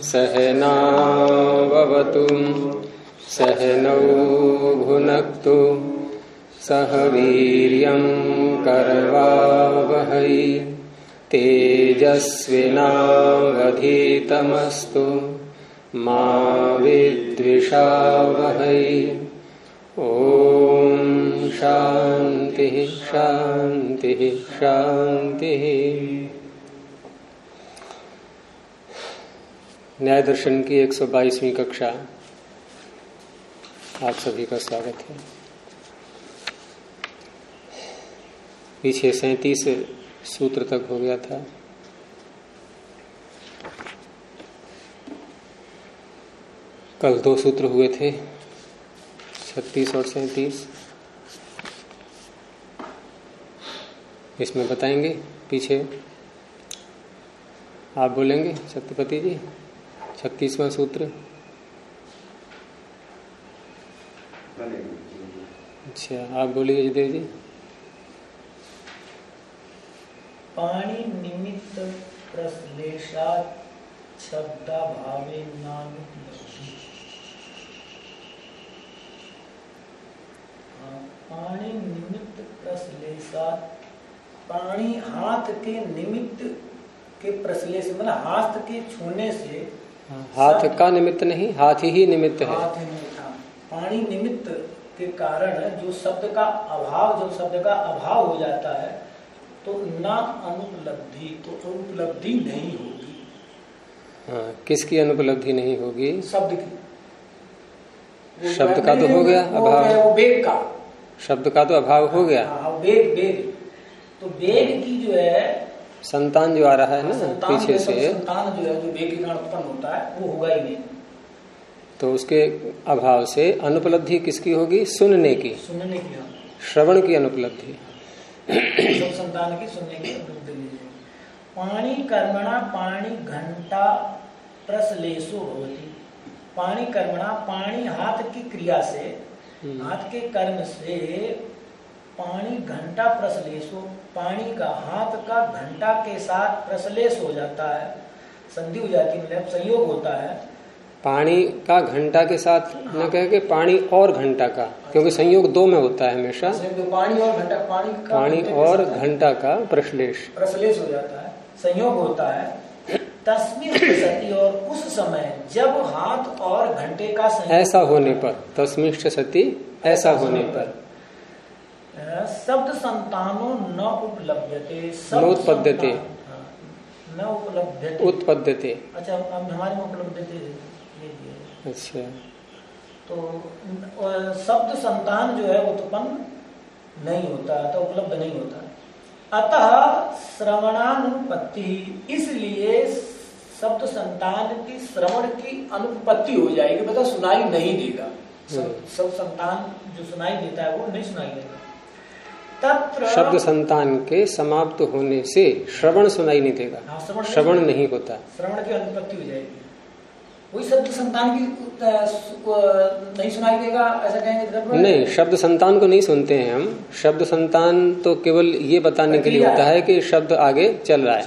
सहनाववतु सहनौ भुनक्तु सह वीर्यं करवावहै तेजस्विनावधीतमस्तु मा विद्विषावहै। ओम शांति शांति शांति। न्याय दर्शन की 122वीं कक्षा, आप सभी का स्वागत है। पीछे 37 सूत्र तक हो गया था। कल 2 सूत्र हुए थे, 36 और 37। इसमें बताएंगे पीछे, आप बोलेंगे सत्यपति जी 36वां सूत्र। अच्छा, आप बोलिए जयदेव जी। पाणी निमित्त प्रश्लेषात् शब्दाभावे नानुपलब्धि। पाणी निमित्त प्रश्लेषात्, पाणी हाथ के निमित्त के प्रश्लेष मतलब हाथ के छूने से, हाथ का निमित्त नहीं, हाथ ही निमित्त है। हाथ ही निमित्त, पाणी निमित्त के कारण जो शब्द का अभाव हो जाता है तो ना अनुपलब्धि, तो अनुपलब्धि नहीं होगी। हाँ, किसकी अनुपलब्धि नहीं होगी? शब्द की। शब्द का तो हो गया अभाव, वो वेग का, शब्द का तो अभाव हो गया। वेग तो वेग की जो है संतान जो आ रहा है ना पीछे से, संतान जो है जो वेग के कारण उत्पन्न होता है वो होगा ही नहीं। तो उसके अभाव से अनुपलब्धि किसकी होगी? सुनने की, श्रवण की अनुपलब्धि, संतान की सुनने की अनुपलब्धि। पाणी कर्मणा पाणी घंटा प्रश्लेषो भवति। पाणी कर्मणा, पाणी हाथ की क्रिया से, हाथ के कर्म से पाणी घंटा प्रश्लेषो, पाणी का हाथ का घंटा के साथ प्रश्लेष हो जाता है, संधि हो जाती है, मतलब संयोग होता है। पानी का घंटा के साथ न कह के पानी और घंटा का, क्योंकि संयोग 2 में होता है हमेशा। पानी और घंटा, पानी और घंटा का प्रश्लेष हो जाता है, संयोग होता है। तस्मिन् सति, और उस समय जब हाथ और घंटे का ऐसा होने पर, तस्मिन् सति ऐसा होने पर, शब्द संतानो न उपलभ्यते, नोत्पद्यते, न उपलभ्यते, उत्पद्यते। अच्छा, अब हमारे में उपलब्धते। अच्छा, तो शब्द संतान जो है उत्पन्न नहीं होता, तो उपलब्ध नहीं होता। अतः श्रवणानुपत्ति, इसलिए शब्द संतान की श्रवण की अनुपत्ति हो जाएगी, मतलब सुनाई नहीं देगा। शब्द संतान जो सुनाई देता है वो नहीं सुनाई देगा। तत्र शब्द संतान के समाप्त होने से श्रवण सुनाई नहीं देगा। श्रवण नहीं होता, श्रवण की अनुपत्ति हो जाएगी। वही शब्द संतान की नहीं सुनाई देगा ऐसा कहेंगे? नहीं, शब्द संतान को नहीं सुनते हैं हम। शब्द संतान तो केवल ये बताने के लिए होता है कि शब्द आगे चल रहा है।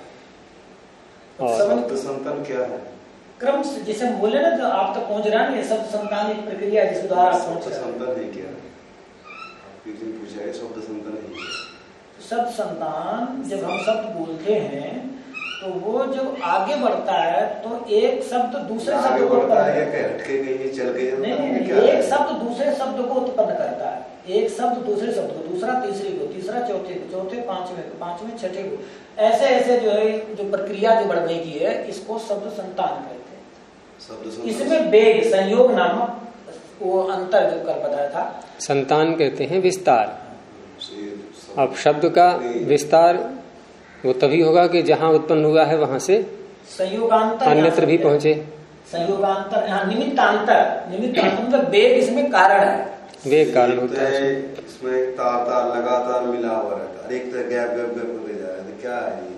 और शब्द संतान क्या है? क्रम से, जैसे हम बोले ना, तो आप तक पहुंच रहा है। शब्द संतान एक प्रक्रिया जिस द्वारा शब्द संतान है क्या? पूछा है शब्द संतान है। शब्द संतान जब हम शब्द बोलते हैं तो वो जब आगे बढ़ता है तो एक शब्द दूसरे शब्द को बढ़ता है, हटके कहीं चल गए? नहीं, एक शब्द दूसरे शब्द को उत्पन्न करता है। एक शब्द दूसरे शब्द को, दूसरा तीसरे को, तीसरा चौथे को, चौथे पांचवें को, पांचवें छठे को, ऐसे ऐसे जो है जो प्रक्रिया जो बढ़ने की है, इसको शब्द संतान कहते हैं। इसमें वेग संयोग नामक वो अंतर जो कर बताया था, संतान कहते हैं विस्तार। अब शब्द का विस्तार वो तभी होगा कि जहाँ उत्पन्न हुआ है वहां से संयोगांतर अन्यत्र भी पहुंचे। संयोगांतर, यहाँ निमित्तांतर, मतलब वेग इसमें कारण है, वेग कारण होता है। इसमें तार लगातार मिला हुआ रहता है, एक तो गैप गैप गैप हो जा रहा है। क्या है ये?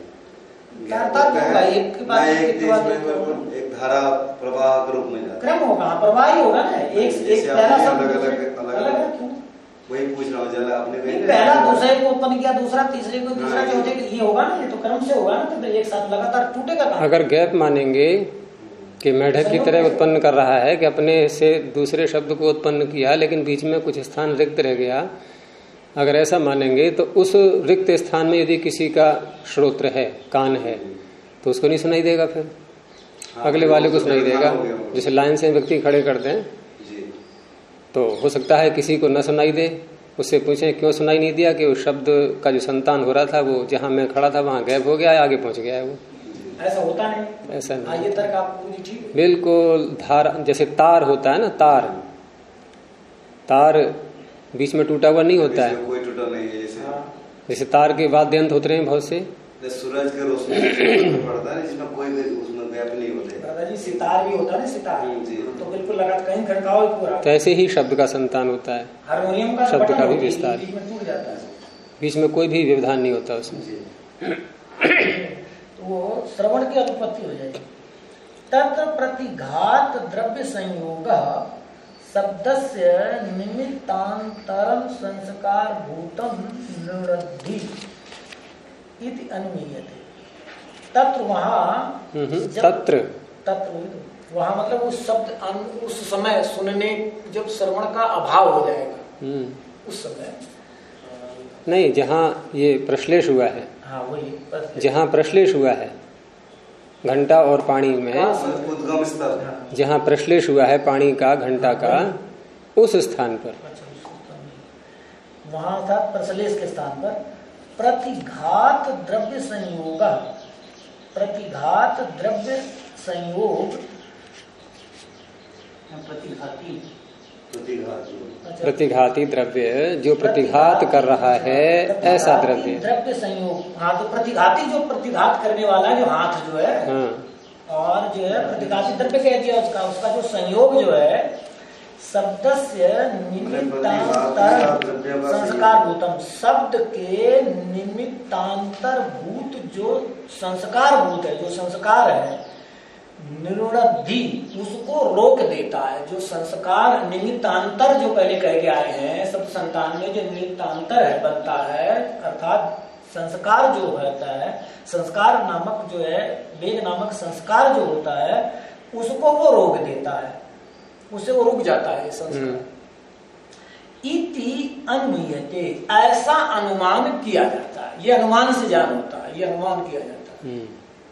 एक धारा प्रवाह के रूप में जाता है, क्रम होगा, प्रवाह ही होगा ना। एक पहला शब्द अलग वही पूछ रहा हूँ, जरा आपने पहला दूसरे को उत्पन्न किया, दूसरा तीसरे को, तीसरा चौथे को, ये होगा ना, ये तो क्रम से होगा ना, तो एक साथ लगातार टूटेगा। अगर गैप मानेंगे कि मेढक की तरह उत्पन्न कर रहा है कि अपने से दूसरे शब्द को उत्पन्न किया, लेकिन बीच में कुछ स्थान रिक्त रह गया। अगर ऐसा मानेंगे तो उस रिक्त स्थान में यदि किसी का श्रोत्र है, कान है, तो उसको नहीं सुनाई देगा, फिर अगले वाले को सुनाई देगा। जैसे लाइन से व्यक्ति खड़े कर दें तो हो सकता है किसी को न सुनाई दे, उससे पूछें क्यों सुनाई नहीं दिया, कि उस शब्द का जो संतान हो रहा था वो जहां मैं खड़ा था वहां गायब हो गया, आगे पहुंच गया है वो। ऐसा होता नहीं, ऐसा नहीं, ये तर्क आपको ठीक बिल्कुल। धार जैसे तार होता है ना, तार बीच में टूटा हुआ नहीं होता है, कोई टूटा नहीं है। जैसे तार के वाद्य यंत्र होते हैं बहुत से, सूरज के रोशनी पड़ता है जिसमें कोई उसमें गैप नहीं होते। दादाजी सितार भी होता है ना, सितार तो बिल्कुल लगा कहीं खड़काओ पूरा। तो ऐसे ही शब्द का संतान होता है, हारमोनियम का शब्द का भी विस्तार, बीच में टूट जाता है, बीच में कोई भी व्यवधान नहीं होता उसमें। तो वो श्रवण की अनुपत्ति हो जाएगी। तत्र प्रतिघात द्रव्य संयोग शब्दस्य निमित्तांतरम संस्कार भूतम निवृद्धि इति अनुमीयते। तत्र वहाँ तत्र वहाँ मतलब उस शब्द उस समय सुनने, जब श्रवण का अभाव हो जाएगा उस समय नहीं, जहाँ ये प्रश्लेष हुआ है, हाँ वही जहाँ प्रश्लेष हुआ है घंटा और पानी में, उद्गम स्तर जहाँ प्रश्लेष हुआ है पानी का घंटा का, उस स्थान पर, वहां था प्रश्लेष के स्थान पर प्रतिघात द्रव्य संयोग, प्रतिघात द्रव्य संयोग प्रतिघाती द्रव्य, जो प्रतिघात कर रहा है ऐसा द्रव्य, द्रव्य संयोग। हाँ, तो प्रतिघाती जो प्रतिघात करने वाला है, जो हाथ जो है, और जो है प्रतिघाती द्रव्य कह दिया उसका, उसका जो संयोग जो है शब्दस्य निमित्तांतर संस्कार भूतम, शब्द के निमित्तांतर भूत जो संस्कार भूत है, जो संस्कार है, निरुद्धि उसको रोक देता है। जो संस्कार निमित्तांतर जो पहले कह के आए हैं शब्द संतान में, जो निमित्तांतर है बनता है, अर्थात संस्कार जो होता है, संस्कार नामक जो है, वेग नामक संस्कार जो होता है, उसको वो रोक देता है, उससे वो रुक जाता है संस्कार। इति अनुमीयते, ऐसा अनुमान किया जाता है, ये अनुमान से जान होता है, ये अनुमान किया जाता है।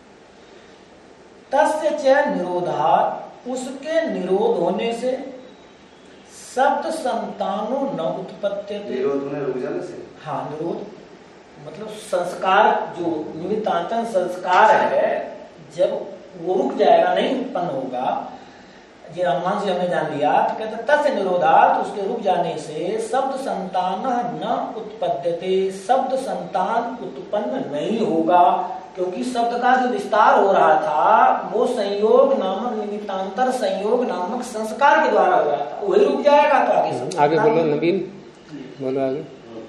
तस्य च निरोधात्, उसके निरोध होने से शब्द संतानो न उत्पत्त्यते। निरोध होने रुक जाने से, हाँ निरोध मतलब संस्कार जो निमित्तांतर संस्कार है, जब वो रुक जाएगा, नहीं उत्पन्न होगा, ये अनुमान से हमने जान लिया। तो कहते तस्य निरोधात्, उसके रुक जाने से शब्द संतान न उत्पद्यते, शब्द संतान उत्पन्न नहीं होगा, क्योंकि शब्द का जो विस्तार हो रहा था वो संयोग नामक निमित्तांतर संयोग नामक संस्कार के द्वारा हो रहा था, वही रुक जाएगा। तो आगे बोलो नवीन, बोलो आगे,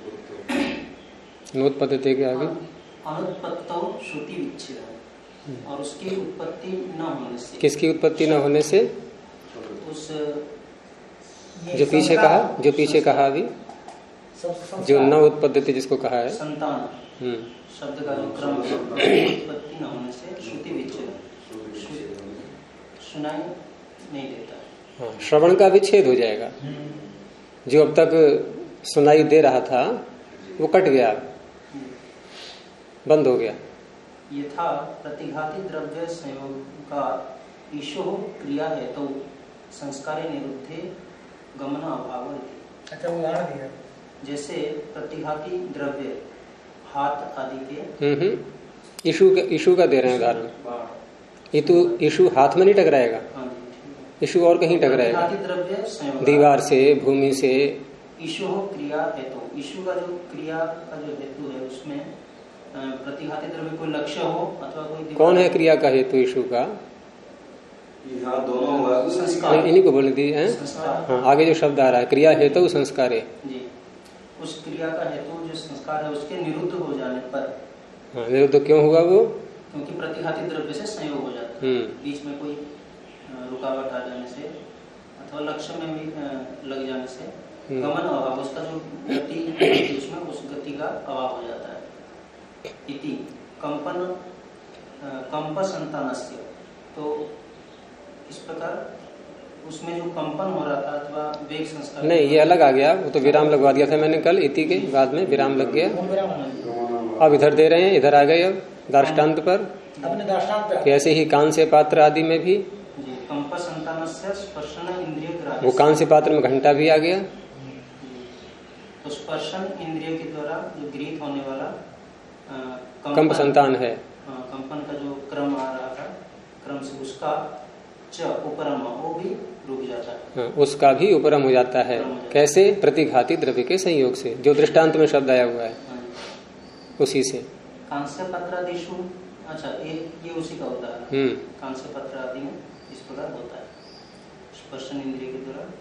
नोत्पद्यते के आगे अनुत्पत्तौ श्रुति विच्छेद, और उसकी उत्पत्ति न होने से। किसकी उत्पत्ति न होने से? उस जो पीछे कहा, जो पीछे कहा अभी, जो न उत्पद्यते जिसको कहा है संतान शब्द का जो क्रम उत्पत्ति न होने से श्रुति विच्छेद, सुनाई नहीं देता। हाँ, श्रवण का विच्छेद हो जाएगा। जो अब तक सुनाई दे रहा था वो कट गया, बंद हो गया। यथा प्रतिघाती द्रव्य संयोग का ईशो क्रिया है तो संस्कारे निरुद्धे गमन अभाव। अच्छा उदाहरण दिया, जैसे प्रतिघाती द्रव्य हाथ आदि के, ईशु का दे रहे हैं उदाहरण। ईशु हाथ में नहीं टकराएगा, ईशु और कहीं टकराएगा, दीवार से, भूमि से। ईशो क्रिया हेतु, ईशु का जो क्रिया का जो हेतु है उसमें प्रतिघाती द्रव्य कोई लक्ष्य हो अथवा कोई, कौन है क्रिया का हेतु ईशु का? दोनों होगा, इन्हीं को बोल दिए हैं। हाँ, आगे जो शब्द आ रहा है क्रिया हेतु संस्कार है जी, उस क्रिया का हेतु जो संस्कार है उसके निरुद्ध हो जाने पर। हाँ, निरुद्ध क्यों होगा वो? क्योंकि प्रतिघाती द्रव्य से संयोग हो जाता है, बीच में कोई रुकावट आ जाने से अथवा लक्ष्य में भी लग जाने से गमन अभाव, उसका जो गति उसमें उस गति का अभाव हो जाता है। इति कंप संतानस्य, तो इस प्रकार उसमें जो कंपन हो रहा था अथवा वेग संस्कार नहीं, ये अलग आ गया, वो तो विराम लगवा दिया था मैंने कल इति के बाद में विराम लग गया। अब इधर दे रहे हैं, इधर आ गए अब दृष्टांत पर, अपने दृष्टांत पर कैसे ही कांस्य पात्र आदि में भी कंप संतानस्य स्पर्शन इंद्रिय ग्राह्य, वो कांस्य पात्र में घंटा भी आ गया। तो स्पर्शन इंद्रिय के द्वारा जो गृहीत होने वाला कंप संतान है, कंपन का जो क्रम आ रहा था, क्रम से उसका उपरम वो भी रुक जाता है। उसका भी उपरम हो जाता है। कैसे? प्रतिघाती द्रव्य के संयोग से, जो दृष्टांत में शब्द आया हुआ है उसी से। कांस्य पत्रादिशु, अच्छा ये उसी का होता है। कांस्य पत्र आदि में इस प्रकार होता है, स्पर्शन इंद्रिय के द्वारा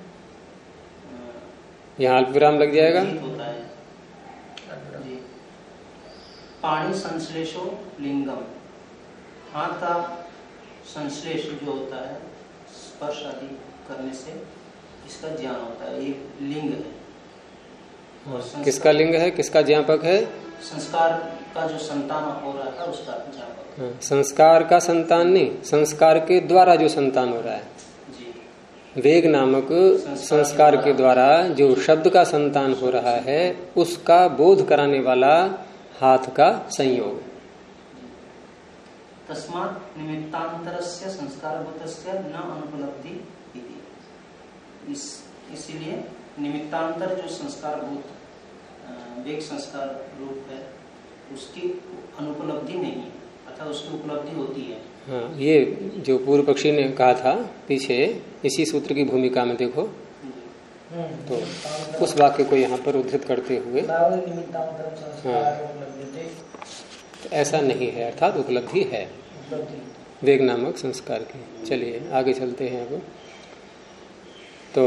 यहाँ अल्प विराम लग जाएगा। होता है जी। पाणी संश्लेषो लिंगम, हाथ का संश्लेष जो होता है स्पर्श आदि करने से इसका ज्ञान होता है, ये लिंग है। और किसका लिंग है, किसका ज्ञापक है? संस्कार का जो संतान हो रहा है उसका ज्ञापक। संस्कार का संतान नहीं, संस्कार के द्वारा जो संतान हो रहा है जी। वेग नामक संस्कार के द्वारा जो शब्द का संतान हो रहा है उसका बोध कराने वाला हाथ का संयोग। तस्मात् निमित्तांतरस्य संस्कारभूतस्य न अनुपलब्धि इति। इसीलिए निमित्तांतर जो संस्कारभूत वेग संस्कार रूप है उसकी अनुपलब्धि नहीं है, अर्थात उसकी उपलब्धि होती है। हाँ, ये जो पूर्व पक्षी ने कहा था पीछे, इसी सूत्र की भूमिका में देखो तो उस वाक्य को यहाँ पर उद्धृत करते हुए तो ऐसा नहीं है, अर्थात उपलब्धि है वेग नामक संस्कार की। चलिए आगे चलते हैं अब। तो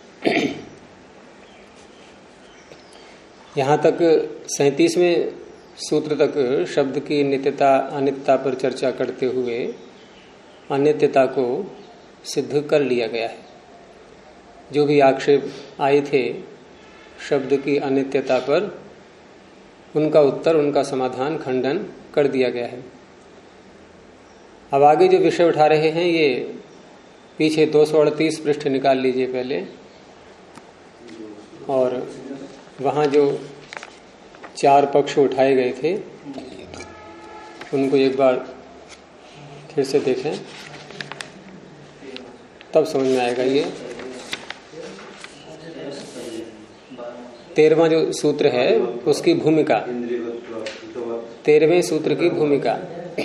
यहाँ तक 37वें सूत्र तक शब्द की नित्यता अनित्यता पर चर्चा करते हुए अनित्यता को सिद्ध कर लिया गया है। जो भी आक्षेप आए थे शब्द की अनित्यता पर, उनका उत्तर, उनका समाधान, खंडन कर दिया गया है। अब आगे जो विषय उठा रहे हैं ये पीछे 238 पृष्ठ निकाल लीजिए पहले, और वहां जो 4 पक्ष उठाए गए थे उनको एक बार फिर से देखें, तब समझ में आएगा। ये 13वां जो सूत्र है उसकी भूमिका, 13वें सूत्र की भूमिका।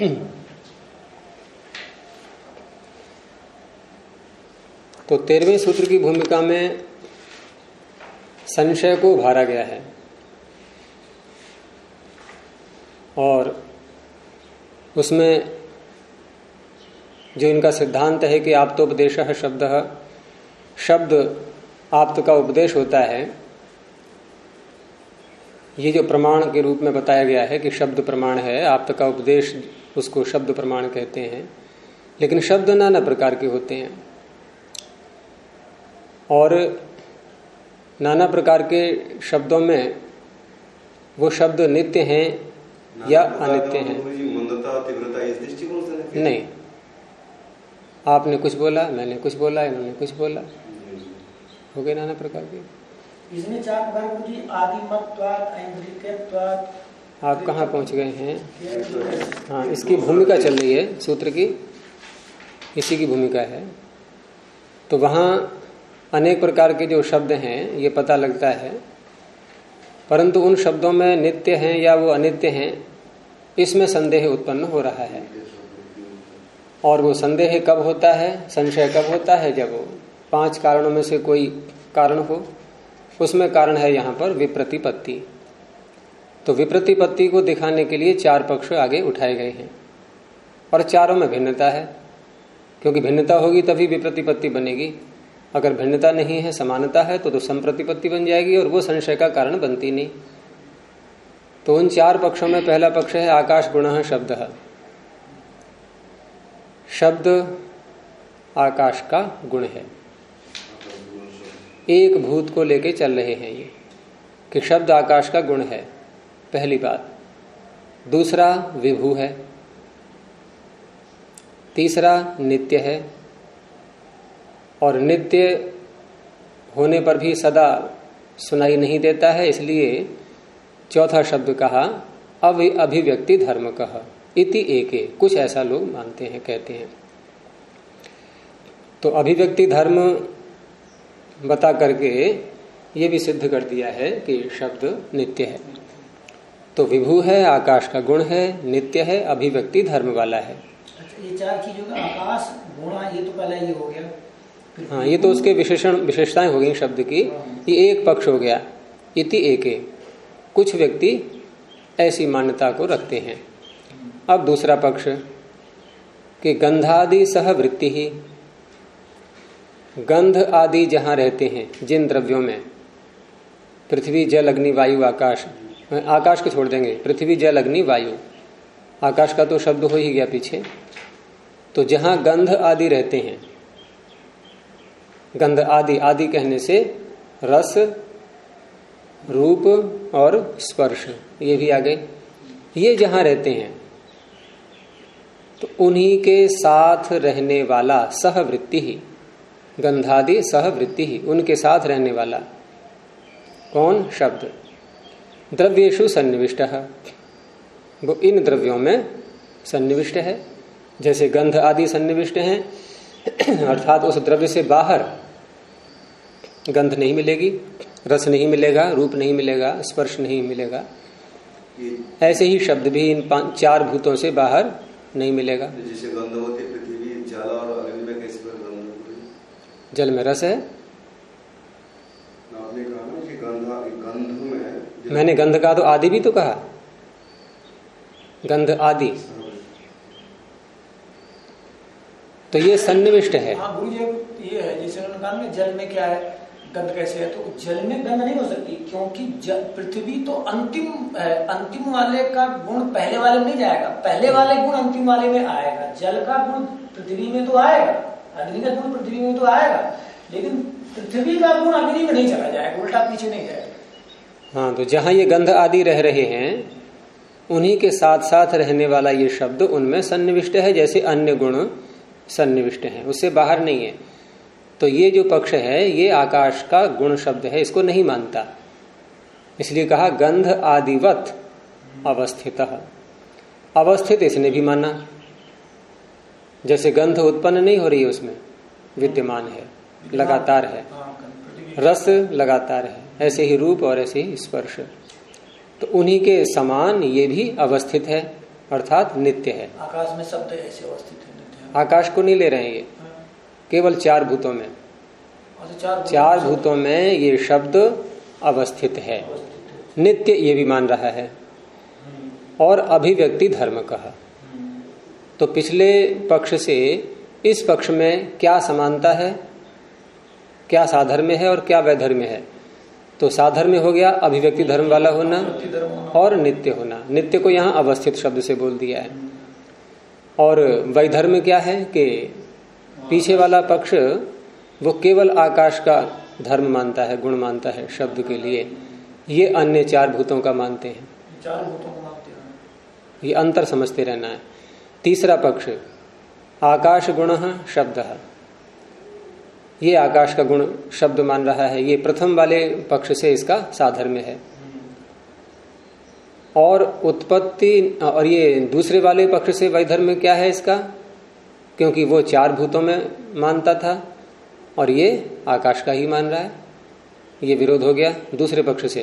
तो 13वें सूत्र की भूमिका में संशय को उभारा गया है और उसमें जो इनका सिद्धांत है कि आप्तोपदेशः शब्दः, शब्द आप्त का उपदेश होता है, ये जो प्रमाण के रूप में बताया गया है कि शब्द प्रमाण है, आप्त का उपदेश उसको शब्द प्रमाण कहते हैं। लेकिन शब्द नाना प्रकार के होते हैं और नाना प्रकार के शब्दों में वो शब्द नित्य हैं या अनित्य हैं। नहीं, आपने कुछ बोला, मैंने कुछ बोला, इन्होंने कुछ बोला, हो गए नाना प्रकार के। इसमें 4 प्रकार की आदिमत्वात्, ऐन्द्रिकत्वात्। आप कहाँ पहुंच गए हैं? हाँ, इसकी भूमिका चल रही है सूत्र की, इसी की भूमिका है। तो वहां अनेक प्रकार के जो शब्द हैं ये पता लगता है, परंतु उन शब्दों में नित्य हैं या वो अनित्य हैं इसमें संदेह उत्पन्न हो रहा है। और वो संदेह कब होता है, संशय कब होता है? जब 5 कारणों में से कोई कारण हो, उसमें कारण है यहाँ पर विप्रतिपत्ति। तो विप्रतिपत्ति को दिखाने के लिए 4 पक्ष आगे उठाए गए हैं और चारों में भिन्नता है, क्योंकि भिन्नता होगी तभी विप्रतिपत्ति बनेगी। अगर भिन्नता नहीं है, समानता है तो संप्रतिपत्ति बन जाएगी और वो संशय का कारण बनती नहीं। तो उन 4 पक्षों में पहला पक्ष है आकाश गुणः शब्दः। शब्द आकाश का गुण है, एक भूत को लेके चल रहे हैं ये कि शब्द आकाश का गुण है, पहली बात। दूसरा विभू है, तीसरा नित्य है, और नित्य होने पर भी सदा सुनाई नहीं देता है, इसलिए चौथा शब्द कहा अभिव्यक्ति धर्म कहा इति एके। कुछ ऐसा लोग मानते हैं, कहते हैं। तो अभिव्यक्ति धर्म बता करके ये भी सिद्ध कर दिया है कि शब्द नित्य है। तो विभु है, आकाश का गुण है, नित्य है, अभिव्यक्ति धर्म वाला है। अच्छा, ये चार चीजों का आकाश गुणा, ये तो पहले ये हो गया। हाँ, ये तो उसके विशेषताएं हो गई शब्द की। ये एक पक्ष हो गया, इति एके। कुछ व्यक्ति ऐसी मान्यता को रखते हैं। अब दूसरा पक्ष कि गंधादि सह वृत्ति ही, गंध आदि जहां रहते हैं जिन द्रव्यों में, पृथ्वी जल अग्नि वायु आकाश, आकाश को छोड़ देंगे, पृथ्वी जल अग्नि वायु, आकाश का तो शब्द हो ही गया पीछे। तो जहां गंध आदि रहते हैं, गंध आदि, आदि कहने से रस, रूप और स्पर्श ये भी आ गए। ये जहां रहते हैं तो उन्हीं के साथ रहने वाला सहवृत्ति ही, गंधादि सहवृत्ति ही, उनके साथ रहने वाला कौन? शब्द। द्रव्येषु सन्निविष्ट, वो इन द्रव्यों में सन्निविष्ट है। जैसे गंध आदि सन्निविष्ट हैं, अर्थात उस द्रव्य से बाहर गंध नहीं मिलेगी, रस नहीं मिलेगा, रूप नहीं मिलेगा, स्पर्श नहीं मिलेगा। ऐसे ही शब्द भी इन चार भूतों से बाहर नहीं मिलेगा। जैसे गंध होती है पृथ्वी, जल और अग्नि में कैसे गंध होती है? जल में रस है। आपने कहा ना कि गंध में, मैंने गंध का तो आदि भी तो कहा, गंध आदि, तो ये सन्निविष्ट है। हाँ गुरु जी, ये है जैसे उन्होंने कहा ना जल में क्या है, गंध कैसे है, तो जल में गंध नहीं हो सकती, क्योंकि पृथ्वी तो अंतिम है, अंतिम वाले का गुण पहले वाले में नहीं जाएगा, पहले वाले गुण अंतिम वाले में आएगा। जल का गुण पृथ्वी में तो आएगा, अग्नि का गुण पृथ्वी में तो आएगा, लेकिन पृथ्वी का गुण अग्नि में नहीं चला जाएगा, उल्टा पीछे नहीं जाएगा। हाँ, तो जहां ये गंध आदि रह रहे हैं उन्हीं के साथ साथ रहने वाला ये शब्द उनमें सन्निविष्ट है, जैसे अन्य गुण सन्निविष्ट है, उससे बाहर नहीं है। तो ये जो पक्ष है ये आकाश का गुण शब्द है, इसको नहीं मानता, इसलिए कहा गंध आदिवत अवस्थित। अवस्थित इसने भी माना, जैसे गंध उत्पन्न नहीं हो रही है, उसमें विद्यमान है, लगातार है, रस लगातार है, ऐसे ही रूप और ऐसे ही स्पर्श। तो उन्हीं के समान ये भी अवस्थित है, अर्थात नित्य है। आकाश में शब्द ऐसे अवस्थित है, नित्य है। आकाश को नहीं ले रहे हैं ये, केवल चार भूतों में, चार भूतों में ये शब्द अवस्थित है, नित्य ये भी मान रहा है। और अभिव्यक्ति धर्म कहा। तो पिछले पक्ष से इस पक्ष में क्या समानता है, क्या साधर्म्य है और क्या वैधर्म्य है? तो साधर्म्य हो गया अभिव्यक्ति धर्म वाला होना और नित्य होना। नित्य को यहाँ अवस्थित शब्द से बोल दिया है। और वैधर्म्य क्या है कि पीछे वाला पक्ष वो केवल आकाश का धर्म मानता है, गुण मानता है शब्द के लिए, ये अन्य चार भूतों का मानते हैं। चार भूतों को मानते हैं, ये अंतर समझते रहना है। तीसरा पक्ष आकाश गुण शब्द, ये आकाश का गुण शब्द मान रहा है, ये प्रथम वाले पक्ष से इसका साधर्म्य है। और उत्पत्ति, और ये दूसरे वाले पक्ष से वैधर्म्य क्या है इसका, क्योंकि वो चार भूतों में मानता था और ये आकाश का ही मान रहा है, ये विरोध हो गया दूसरे पक्ष से।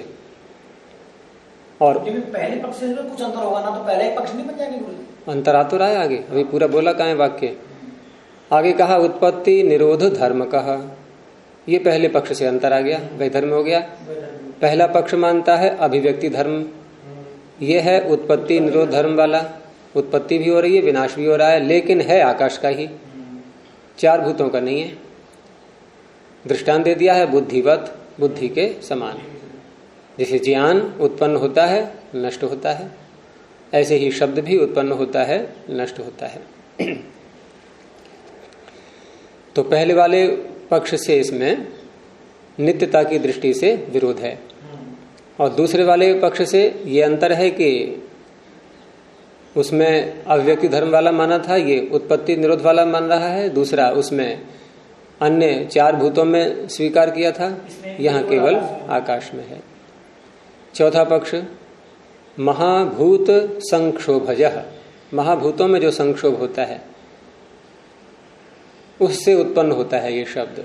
और पहले पक्ष से कुछ अंतर होगा ना, तो पहले पक्ष नहीं बन जाएंगे गुरु? अंतर आ तो रहा है आगे, अभी पूरा बोला कहाँ है वाक्य। आगे कहा उत्पत्ति निरोध धर्म कहा, ये पहले पक्ष से अंतर आ गया, वैधर्म हो गया। पहला पक्ष मानता है अभिव्यक्ति धर्म, ये है उत्पत्ति निरोध धर्म वाला, उत्पत्ति भी हो रही है, विनाश भी हो रहा है, लेकिन है आकाश का ही, चार भूतों का नहीं है। दृष्टांत दे दिया है बुद्धिवत, बुद्धि के समान। जैसे ज्ञान उत्पन्न होता है नष्ट होता है, ऐसे ही शब्द भी उत्पन्न होता है नष्ट होता है। तो पहले वाले पक्ष से इसमें नित्यता की दृष्टि से विरोध है, और दूसरे वाले पक्ष से ये अंतर है कि उसमें अभिव्यक्ति धर्म वाला माना था, ये उत्पत्ति निरोध वाला मान रहा है। दूसरा उसमें अन्य 4 भूतों में स्वीकार किया था, यहाँ केवल आकाश में है। चौथा पक्ष महाभूत संक्षोभजः, महाभूतों में जो संक्षोभ होता है उससे उत्पन्न होता है ये शब्द।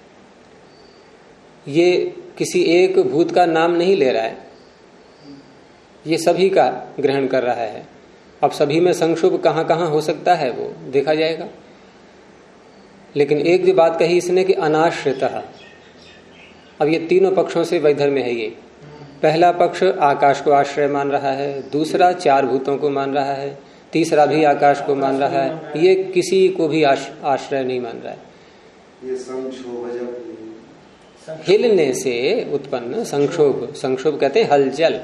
ये किसी एक भूत का नाम नहीं ले रहा है, ये सभी का ग्रहण कर रहा है। अब सभी में संक्षोभ कहाँ कहाँ हो सकता है वो देखा जाएगा, लेकिन एक जो बात कही इसने कि अनाश्रितः, अब ये तीनों पक्षों से वैधर्म्य है। ये पहला पक्ष आकाश को आश्रय मान रहा है, दूसरा 4 भूतों को मान रहा है, तीसरा भी आकाश को मान रहा है, ये किसी को भी आश्रय नहीं मान रहा है। ये संक्षोभ हिलने से उत्पन्न संक्षोभ, संक्षोभ कहते हैं हलचल।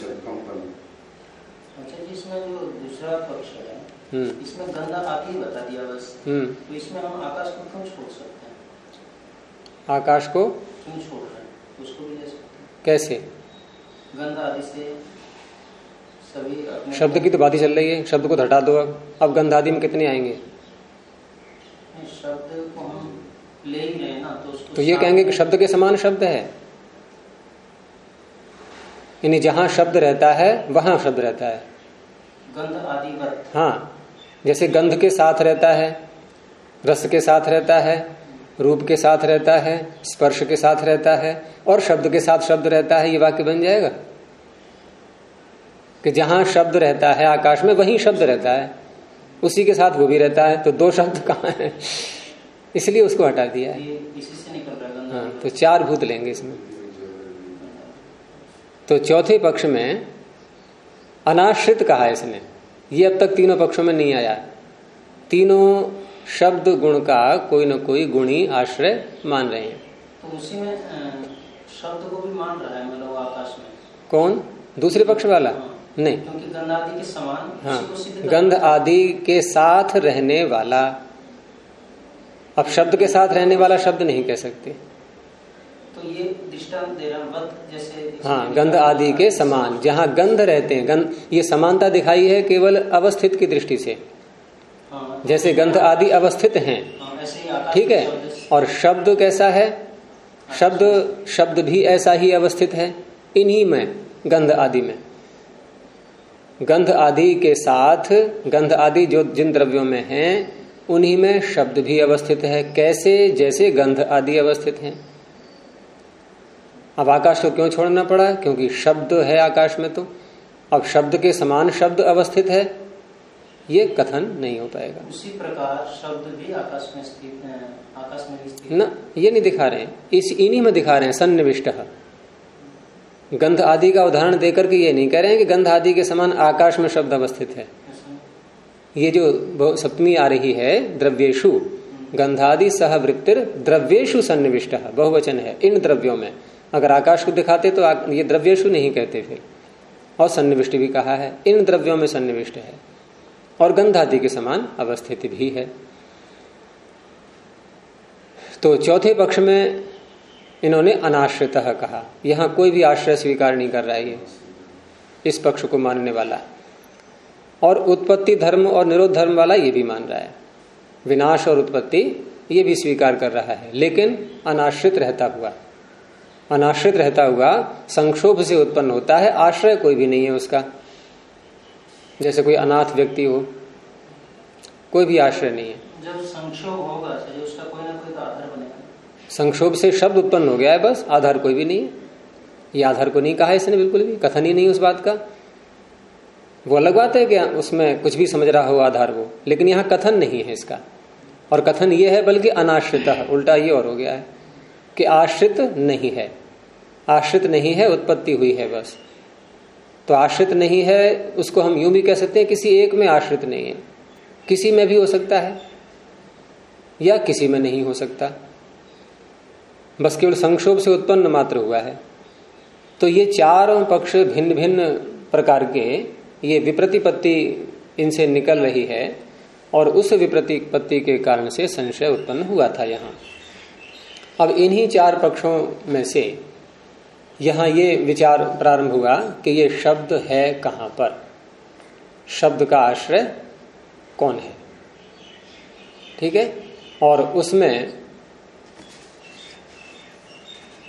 अच्छा, जिसमें जो दूसरा पक्ष है इसमें गंध आदि बता दिया बस, तो इसमें हम आकाश को क्यों छोड़ सकते हैं? आकाश को क्यों छोड़ रहे हैं? उसको भी ले सकते हैं। कैसे? गंध आदि से सभी शब्द की तो बात ही चल रही है, शब्द को हटा दो। अब गंध आदि में कितने आएंगे? शब्द को हम ले ही रहे ना, तो उसको तो ये कहेंगे कि शब्द के समान शब्द है, यानी जहां शब्द रहता है वहां शब्द रहता है। गंध आदि, हाँ, जैसे गंध के साथ रहता है, रस के साथ रहता है, रूप के साथ रहता है, स्पर्श के साथ रहता है, और शब्द के साथ शब्द रहता है, ये वाक्य बन जाएगा कि जहां शब्द रहता है आकाश में वहीं शब्द रहता है, उसी के साथ वो भी रहता है। तो 2 शब्द कहाँ है? इसलिए उसको हटा दिया है। इसी से निकल रहा है। हाँ, तो 4 भूत लेंगे इसमें। तो चौथे पक्ष में अनाश्रित कहा है इसने, ये अब तक तीनों पक्षों में नहीं आया। तीनों शब्द गुण का कोई न कोई गुणी आश्रय मान रहे हैं। तो उसी में शब्द को भी मान रहा है, मतलब आकाश में। कौन? दूसरे पक्ष वाला? नहीं, क्योंकि गंध आदि के समान। हाँ, गंध आदि के साथ रहने वाला। अब शब्द के साथ रहने वाला शब्द नहीं कह सकते। तो ये दृष्टांत दे रहा वत जैसे। हाँ, गंध आदि के समान, जहाँ गंध रहते हैं, गंध, ये समानता दिखाई है केवल अवस्थित की दृष्टि से। हाँ, जैसे गंध आदि अवस्थित हैं, ठीक है, और शब्द कैसा है? शब्द भी ऐसा ही अवस्थित है इन्हीं में, गंध आदि में। गंध आदि के साथ, गंध आदि जो जिन द्रव्यों में हैं उन्हीं में शब्द भी अवस्थित है। कैसे? जैसे गंध आदि अवस्थित हैं। अब आकाश को क्यों छोड़ना पड़ा? क्योंकि शब्द है आकाश में। तो अब शब्द के समान शब्द अवस्थित है, ये कथन नहीं हो पाएगा। उसी प्रकार शब्द भी आकाश में स्थित है, आकाश में स्थित ना, ये नहीं दिखा रहे हैं, इन्हीं में दिखा रहे हैं सन्निविष्ट। गंध आदि का उदाहरण देकर के ये नहीं कह रहे हैं कि गंध आदि के समान आकाश में शब्द अवस्थित है। ये जो सप्तमी आ रही है, द्रव्येषु गंधादि सह वृत्तिर द्रव्येषु सन्निविष्ट, बहुवचन है। इन द्रव्यों में, अगर आकाश को दिखाते तो ये द्रव्येषु नहीं कहते फिर, और सन्निविष्ट भी कहा है, इन द्रव्यों में सन्निविष्ट है, और गंधादि के समान अवस्थित भी है। तो चौथे पक्ष में इन्होंने अनाश्रितः कहा, यहां कोई भी आश्रय स्वीकार नहीं कर रहा है ये, इस पक्ष को मानने वाला। और उत्पत्ति धर्म और निरोध धर्म वाला ये भी मान रहा है, विनाश और उत्पत्ति ये भी स्वीकार कर रहा है, लेकिन अनाश्रित रहता हुआ, अनाश्रित रहता हुआ संक्षोभ से उत्पन्न होता है, आश्रय कोई भी नहीं है उसका। जैसे कोई अनाथ व्यक्ति हो, कोई भी आश्रय नहीं है। जब संक्षोभ होगा उसका कोई ना कोई तो आधार बनेगा। संक्षोभ से शब्द उत्पन्न हो गया है, बस, आधार कोई भी नहीं है। ये आधार को नहीं कहा है इसने, बिल्कुल भी कथन ही नहीं उस बात का। वो अलग बात है कि उसमें कुछ भी समझ रहा हो आधार वो, लेकिन यहाँ कथन नहीं है इसका। और कथन ये है बल्कि अनाश्रित, उल्टा ये और हो गया है कि आश्रित नहीं है, आश्रित नहीं है, उत्पत्ति हुई है बस। तो आश्रित नहीं है उसको हम यूं भी कह सकते हैं, किसी एक में आश्रित नहीं है, किसी में भी हो सकता है या किसी में नहीं हो सकता, बस केवल संक्षोभ से उत्पन्न मात्र हुआ है। तो ये चारों पक्ष भिन्न भिन्न प्रकार के, ये विप्रतिपत्ति इनसे निकल रही है, और उस विप्रतिपत्ति के कारण से संशय उत्पन्न हुआ था यहाँ। अब इन्हीं चार पक्षों में से यहाँ ये विचार प्रारंभ हुआ कि ये शब्द है कहाँ पर, शब्द का आश्रय कौन है, ठीक है। और उसमें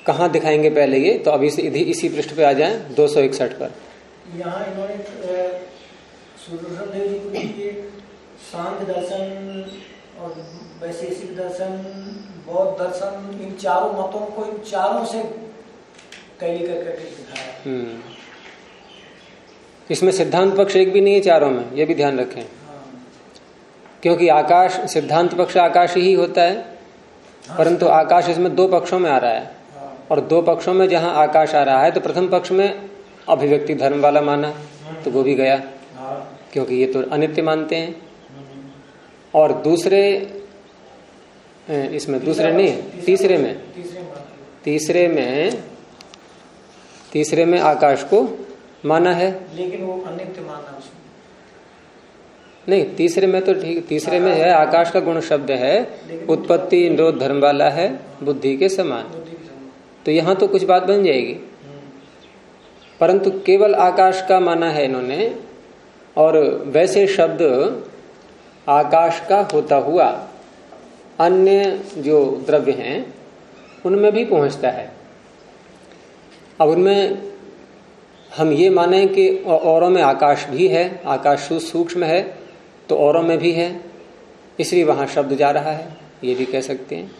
कहाँ दिखाएंगे पहले ये, तो अभी इसी पृष्ठ पे आ जाएं 261 पर। यहाँ इन्होंने सुदर्शन देव जी को ये सांख्य दर्शन और वैशेषिक दर्शन, बौद्ध दर्शन, इन चारों मतों को इन चारों से कैली करके दिखाया। इसमें सिद्धांत पक्ष एक भी नहीं है चारों में, ये भी ध्यान रखें। क्योंकि आकाश, सिद्धांत पक्ष आकाश ही होता है, परंतु आकाश इसमें दो पक्षों में आ रहा है, और दो पक्षों में जहां आकाश आ रहा है तो प्रथम पक्ष में अभिव्यक्ति धर्म वाला माना तो वो भी गया, क्योंकि ये तो अनित्य मानते हैं। और दूसरे, इसमें दूसरे नहीं, तीसरे में आकाश को माना है, लेकिन वो अनित्य माना उसमें नहीं। तीसरे में तो ठीक, तीसरे में है आकाश का गुण शब्द है, उत्पत्ति निरोध धर्म वाला है, बुद्धि के समान, तो यहां तो कुछ बात बन जाएगी। परंतु केवल आकाश का माना है इन्होंने, और वैसे शब्द आकाश का होता हुआ अन्य जो द्रव्य हैं उनमें भी पहुंचता है। अब उनमें हम ये माने कि औरों में आकाश भी है, आकाश सूक्ष्म है तो औरों में भी है, इसलिए वहां शब्द जा रहा है, ये भी कह सकते हैं।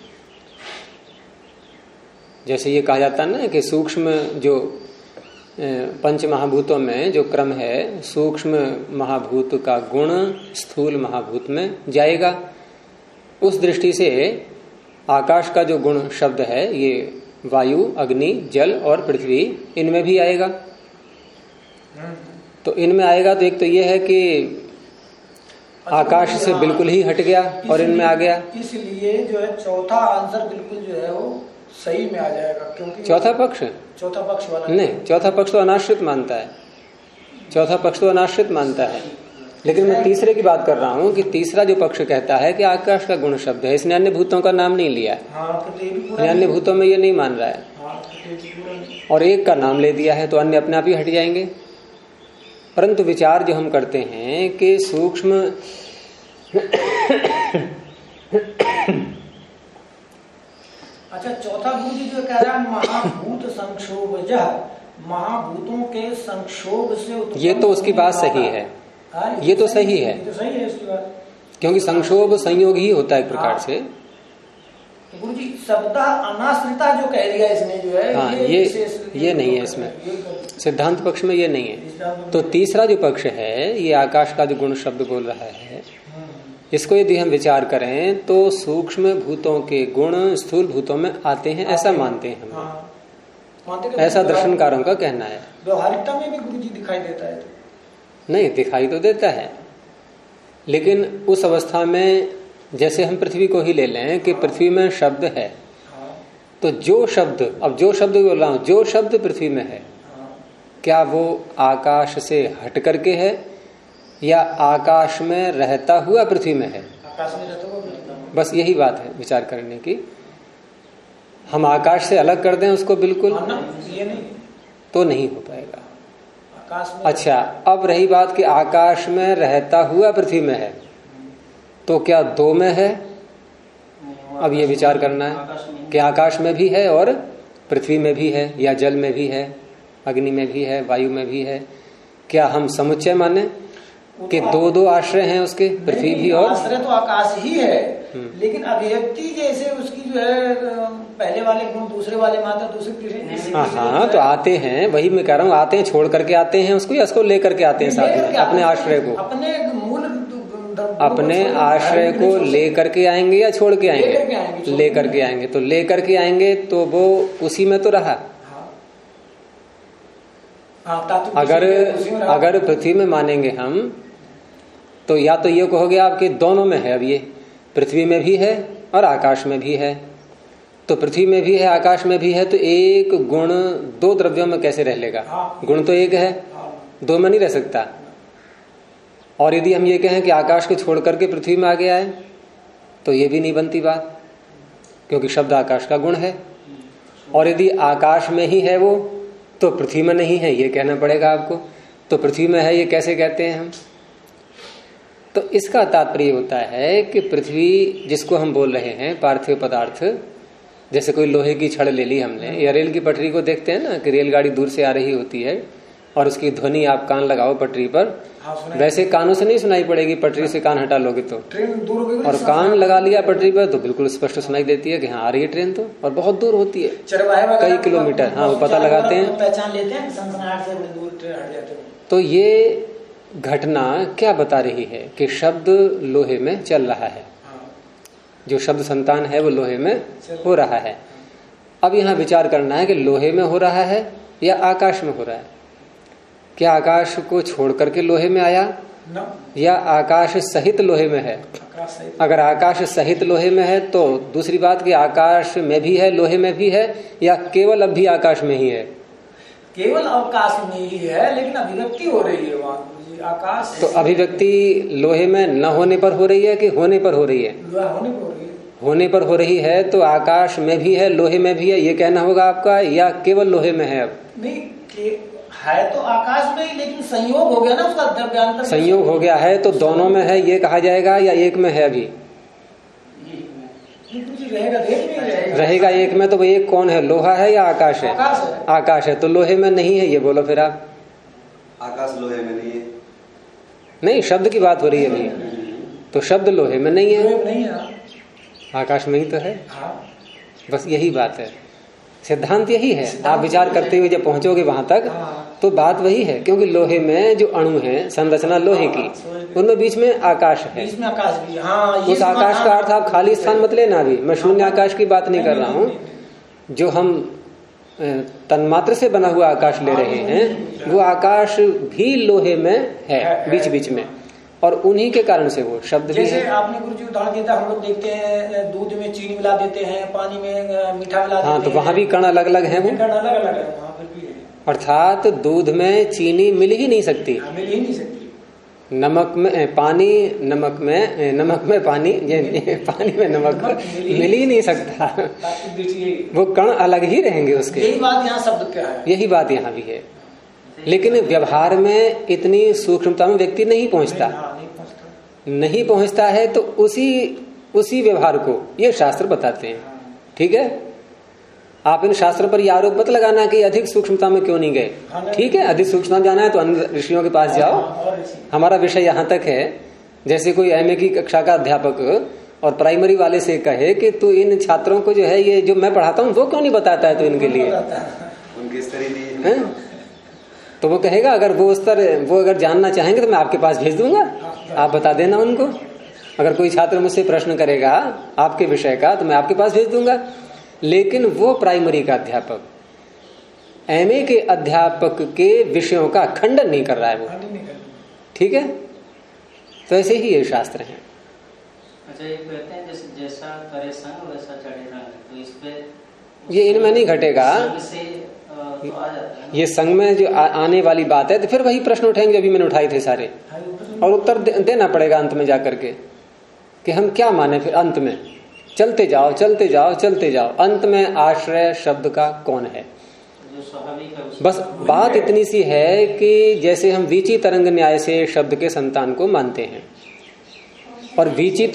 जैसे ये कहा जाता है ना कि सूक्ष्म जो पंच महाभूतों में जो क्रम है, सूक्ष्म महाभूत का गुण स्थूल महाभूत में जाएगा, उस दृष्टि से आकाश का जो गुण शब्द है ये वायु, अग्नि, जल और पृथ्वी इनमें भी आएगा। तो इनमें आएगा तो एक तो ये है कि आकाश से बिल्कुल ही हट गया और इनमें आ गया, इसलिए जो है चौथा आंसर बिल्कुल जो है वो सही में आ जाएगा। क्योंकि चौथा पक्ष वाला नहीं, चौथा पक्ष तो अनाश्रित मानता है, चौथा पक्ष तो अनाश्रित मानता है। लेकिन मैं तीसरे की बात कर रहा हूँ कि तीसरा जो पक्ष कहता है कि आकाश का गुण शब्द है, इसने अन्य भूतों का नाम नहीं लिया, अन्य भूतों में ये नहीं मान रहा है, और एक का नाम ले दिया है तो अन्य अपने आप ही हट जाएंगे। परंतु विचार जो हम करते हैं कि सूक्ष्म अच्छा, चौथा भूत जो कह रहा है महाभूत संक्षोभजः, महाभूतों के संक्षोभ से, ये तो उसकी बात सही है, ये तो सही है, तो सही है इसकी बात, क्योंकि संक्षोभ संयोग ही होता है एक प्रकार से। तो गुरु जी शब्द अनाश्रिता जो कह दिया इसने जो है, हाँ, ये नहीं है इसमें, सिद्धांत पक्ष में ये नहीं है। तो तीसरा जो पक्ष है ये आकाश का जो गुण शब्द बोल रहा है, इसको यदि हम विचार करें तो सूक्ष्म भूतों के गुण स्थूल भूतों में आते हैं, ऐसा मानते हैं हम, ऐसा दर्शनकारों का कहना है। व्यवहारिकता में भी गुरु जी दिखाई देता है? नहीं, दिखाई तो देता है, लेकिन उस अवस्था में जैसे हम पृथ्वी को ही ले लें कि पृथ्वी में शब्द है, तो जो शब्द, अब जो शब्द बोल रहा हूं, जो शब्द पृथ्वी में है, क्या वो आकाश से हट करके है या आकाश में रहता हुआ पृथ्वी में है? आकाश में रहता हुआ, बस यही बात है विचार करने की। हम आकाश से अलग कर दें उसको बिल्कुल, ये नहीं तो नहीं हो पाएगा आकाश में। अच्छा, अब रही बात कि आकाश में रहता हुआ पृथ्वी में है, तो क्या दो में है? अब ये विचार करना है कि आकाश में भी है और पृथ्वी में भी है, या जल में भी है, अग्नि में भी है, वायु में भी है। क्या हम समुच्चय माने कि दो दो आश्रय हैं उसके, पृथ्वी भी और आश्रय तो आकाश ही है, लेकिन अभिव्यक्ति जैसे उसकी जो है पहले वाले गुण दूसरे वाले माता दूसरे तीसरे, हाँ तो आते हैं, वही मैं कह रहा हूँ, आते हैं छोड़ करके आते हैं उसको, या उसको लेकर के आते हैं साथ में अपने आश्रय को, अपने मूल अपने आश्रय को लेकर के आएंगे या छोड़ के आएंगे? लेकर के आएंगे। तो लेकर के आएंगे तो वो उसी में तो रहा। अगर पृथ्वी में मानेंगे हम तो या तो ये कहोगे आपके दोनों में है, अब ये पृथ्वी में भी है और आकाश में भी है, तो पृथ्वी में भी है आकाश में भी है, तो एक गुण दो द्रव्यों में कैसे रह लेगा? गुण तो एक है, दो में नहीं रह सकता। और यदि हम ये कहें कि आकाश को छोड़ करके पृथ्वी में आ गया है, तो ये भी नहीं बनती बात, क्योंकि शब्द आकाश का गुण है। और यदि आकाश में ही है वो, तो पृथ्वी में नहीं है, ये कहना पड़ेगा आपको। तो पृथ्वी में है ये कैसे कहते हैं हम? तो इसका तात्पर्य होता है कि पृथ्वी जिसको हम बोल रहे हैं पार्थिव पदार्थ, जैसे कोई लोहे की छड़ ले ली हमने, या रेल की पटरी को देखते हैं ना कि रेलगाड़ी दूर से आ रही होती है और उसकी ध्वनि आप कान लगाओ पटरी पर, वैसे कानों से नहीं सुनाई पड़ेगी, पटरी से कान हटा लोगे तो। ट्रेन दूर हो गई और कान लगा लिया पटरी पर तो बिल्कुल स्पष्ट सुनाई देती है कि हाँ आ रही है ट्रेन, तो और बहुत दूर होती है, कई किलोमीटर। हाँ, वो पता लगाते हैं, पहचान लेते हैं, सनसनाहट से बड़ी दूर ट्रेन हट जाते हैं। तो ये घटना क्या बता रही है कि शब्द लोहे में चल रहा है, जो शब्द संतान है वो लोहे में हो रहा है। अब यहाँ विचार करना है कि लोहे में हो रहा है या आकाश में हो रहा है। क्या आकाश को छोड़ करके लोहे में आया या आकाश सहित लोहे में है? अगर आकाश सहित लोहे में है तो दूसरी बात कि आकाश में भी है, लोहे में भी है, या केवल अब भी आकाश में ही है? केवल आकाश में ही है, लेकिन अभिव्यक्ति हो रही है वहाँ आकाश। तो अभिव्यक्ति लोहे में न होने पर हो रही है कि होने पर हो रही है? होने पर हो रही है। तो आकाश में भी है, लोहे में भी है, ये कहना होगा आपका, या केवल लोहे में है? अब नहीं, है तो आकाश में ही, लेकिन संयोग हो गया ना उसका, द्रव्यांतर संयोग हो गया है, तो दोनों में है ये कहा जाएगा या एक में है? अभी रहेगा एक में। तो वो एक कौन है, लोहा है या आकाश है? आकाश है। तो लोहे में नहीं है, ये बोलो फिर आप। आकाश लोहे में नहीं है। नहीं, शब्द की बात हो रही है अभी, तो शब्द लोहे में नहीं है, आकाश में ही तो है। बस यही बात है, सिद्धांत यही है। आप विचार करते हुए जब पहुंचोगे वहां तक तो बात वही है, क्योंकि लोहे में जो अणु है, संरचना लोहे की, उनमें बीच में आकाश है। बीच में आकाश भी। हाँ, उस आकाश का अर्थ आप खाली स्थान मत लेना। अभी मैं शून्य आकाश की बात नहीं कर रहा हूँ, जो हम तन्मात्र से बना हुआ आकाश ले रहे हैं, वो आकाश भी लोहे में है बीच बीच में, और उन्हीं के कारण से वो शब्द भी है। जैसे आपने गुरु जी उदाहरण दिया था, हम लोग देखते हैं दूध में चीनी मिला देते हैं, पानी में मीठा मिला देते हैं। हाँ, तो वहां भी कण अलग अलग है, वो कण अलग अलग है वहाँ पर भी है। अर्थात दूध में चीनी मिल ही नहीं सकती, मिल ही नहीं सकती। नमक में पानी, नमक में पानी, पानी में नमक मिल ही नहीं सकता, वो कण अलग ही रहेंगे उसके। यही बात यहाँ शब्द क्या है, यही बात यहाँ भी है। लेकिन व्यवहार में इतनी सूक्ष्मता में व्यक्ति नहीं पहुंचता, नहीं पहुंचता है, तो उसी व्यवहार को ये शास्त्र बताते हैं। ठीक है, आप इन शास्त्रों पर ये आरोप मत लगाना कि अधिक सूक्ष्मता में क्यों नहीं गए। ठीक है, अधिक सूक्ष्मता जाना है तो अन्य ऋषियों के पास जाओ। हमारा विषय यहाँ तक है, जैसे कोई एमए की कक्षा का अध्यापक और प्राइमरी वाले से कहे कि तू इन छात्रों को जो है ये जो मैं पढ़ाता हूँ वो क्यों नहीं बताता है, तो इनके लिए उनके स्तर नहीं, तो वो कहेगा अगर वो अगर जानना चाहेंगे तो मैं आपके पास भेज दूंगा, आप बता देना उनको। अगर कोई छात्र मुझसे प्रश्न करेगा आपके विषय का तो मैं आपके पास भेज दूंगा। लेकिन वो प्राइमरी का अध्यापक एमए के अध्यापक के विषयों का खंडन नहीं कर रहा है वो। ठीक है, तो ऐसे ही ये शास्त्र हैं। अच्छा, ये कहते हैं जैसा करे संग वैसा चढ़े रंग, तो इस पे ये इनमें नहीं घटेगा, तो आ जाता है। ये संग में जो आने वाली बात है, तो फिर वही प्रश्न उठेंगे जो अभी मैंने उठाए थे सारे, और उत्तर देना पड़ेगा अंत में जाकर के कि हम क्या माने। फिर अंत में चलते जाओ चलते जाओ चलते जाओ, अंत में आश्रय शब्द का कौन है? बस बात इतनी सी है कि जैसे हम वीची तरंग न्याय से शब्द के संतान को मानते हैं, और वीची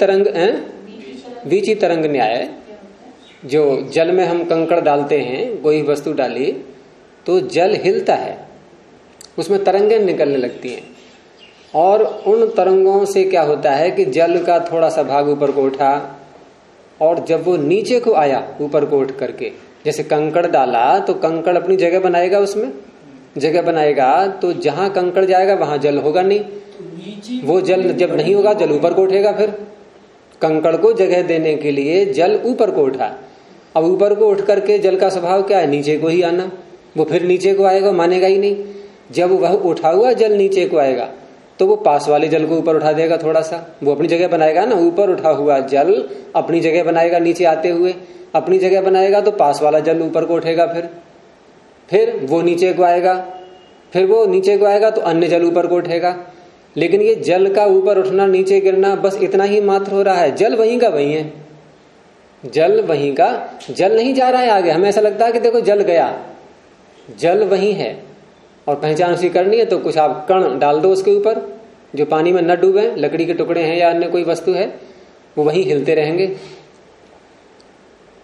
तरंग न्याय जो जल में हम कंकड़ डालते हैं, कोई वस्तु डाली तो जल हिलता है, उसमें तरंगें निकलने लगती हैं, और उन तरंगों से क्या होता है कि जल का थोड़ा सा भाग ऊपर को उठा, और जब वो नीचे को आया ऊपर को उठ करके, जैसे कंकड़ डाला तो कंकड़ अपनी जगह बनाएगा, उसमें जगह बनाएगा, तो जहां कंकड़ जाएगा वहां जल होगा नहीं, वो जल जब नहीं होगा जल ऊपर को उठेगा। फिर कंकड़ को जगह देने के लिए जल ऊपर को उठा, अब ऊपर को उठ करके जल का स्वभाव क्या है, नीचे को ही आना, वो फिर नीचे को आएगा, मानेगा ही नहीं। जब वह उठा हुआ जल नीचे को आएगा तो वो पास वाले जल को ऊपर उठा देगा, थोड़ा सा वो अपनी जगह बनाएगा ना, ऊपर उठा हुआ जल अपनी जगह बनाएगा, नीचे आते हुए अपनी जगह बनाएगा, तो पास वाला जल ऊपर को उठेगा, फिर वो नीचे को आएगा, फिर वो नीचे को आएगा तो अन्य जल ऊपर को उठेगा। लेकिन ये जल का ऊपर उठना नीचे गिरना बस इतना ही मात्र हो रहा है, जल वहीं का वहीं है, जल वहीं का, जल नहीं जा रहा है आगे। हमें ऐसा लगता है कि देखो जल गया, जल वहीं है, और पहचान उसकी करनी है तो कुछ आप कण डाल दो उसके ऊपर जो पानी में न डूबे, लकड़ी के टुकड़े हैं या अन्य कोई वस्तु है, वो वहीं हिलते रहेंगे।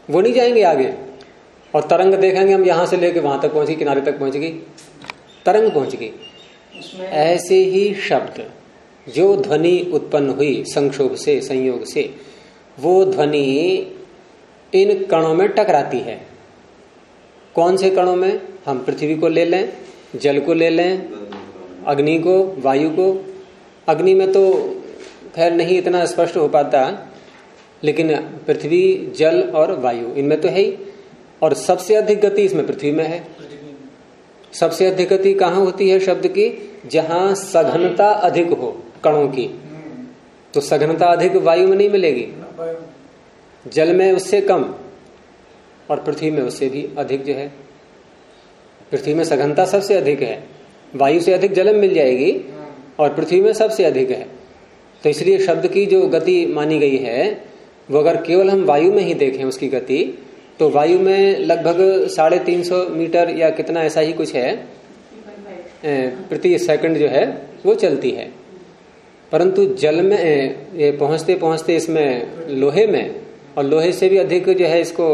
वो नहीं जाएंगे आगे। और तरंग देखेंगे हम यहां से लेके वहां तक पहुंची, किनारे तक पहुंच गई, तरंग पहुंच गई। ऐसे ही शब्द जो ध्वनि उत्पन्न हुई संक्षोभ से, संयोग से, वो ध्वनि इन कणों में टकराती है। कौन से कणों में? हम पृथ्वी को ले लें, जल को ले लें, अग्नि को, वायु को। अग्नि में तो खैर नहीं इतना स्पष्ट हो पाता, लेकिन पृथ्वी, जल और वायु इनमें तो है ही। और सबसे अधिक गति इसमें पृथ्वी में है। सबसे अधिक गति कहाँ होती है शब्द की? जहां सघनता अधिक हो कणों की। तो सघनता अधिक वायु में नहीं मिलेगी, जल में उससे कम, और पृथ्वी में उससे भी अधिक जो है। पृथ्वी में सघनता सबसे अधिक है, वायु से अधिक जल में मिल जाएगी, और पृथ्वी में सबसे अधिक है। तो इसलिए शब्द की जो गति मानी गई है, वो अगर केवल हम वायु में ही देखें उसकी गति, तो वायु में लगभग 350 मीटर या कितना ऐसा ही कुछ है प्रति सेकंड जो है वो चलती है। परंतु जल में ये पहुंचते पहुंचते इसमें लोहे में, और लोहे से भी अधिक जो है इसको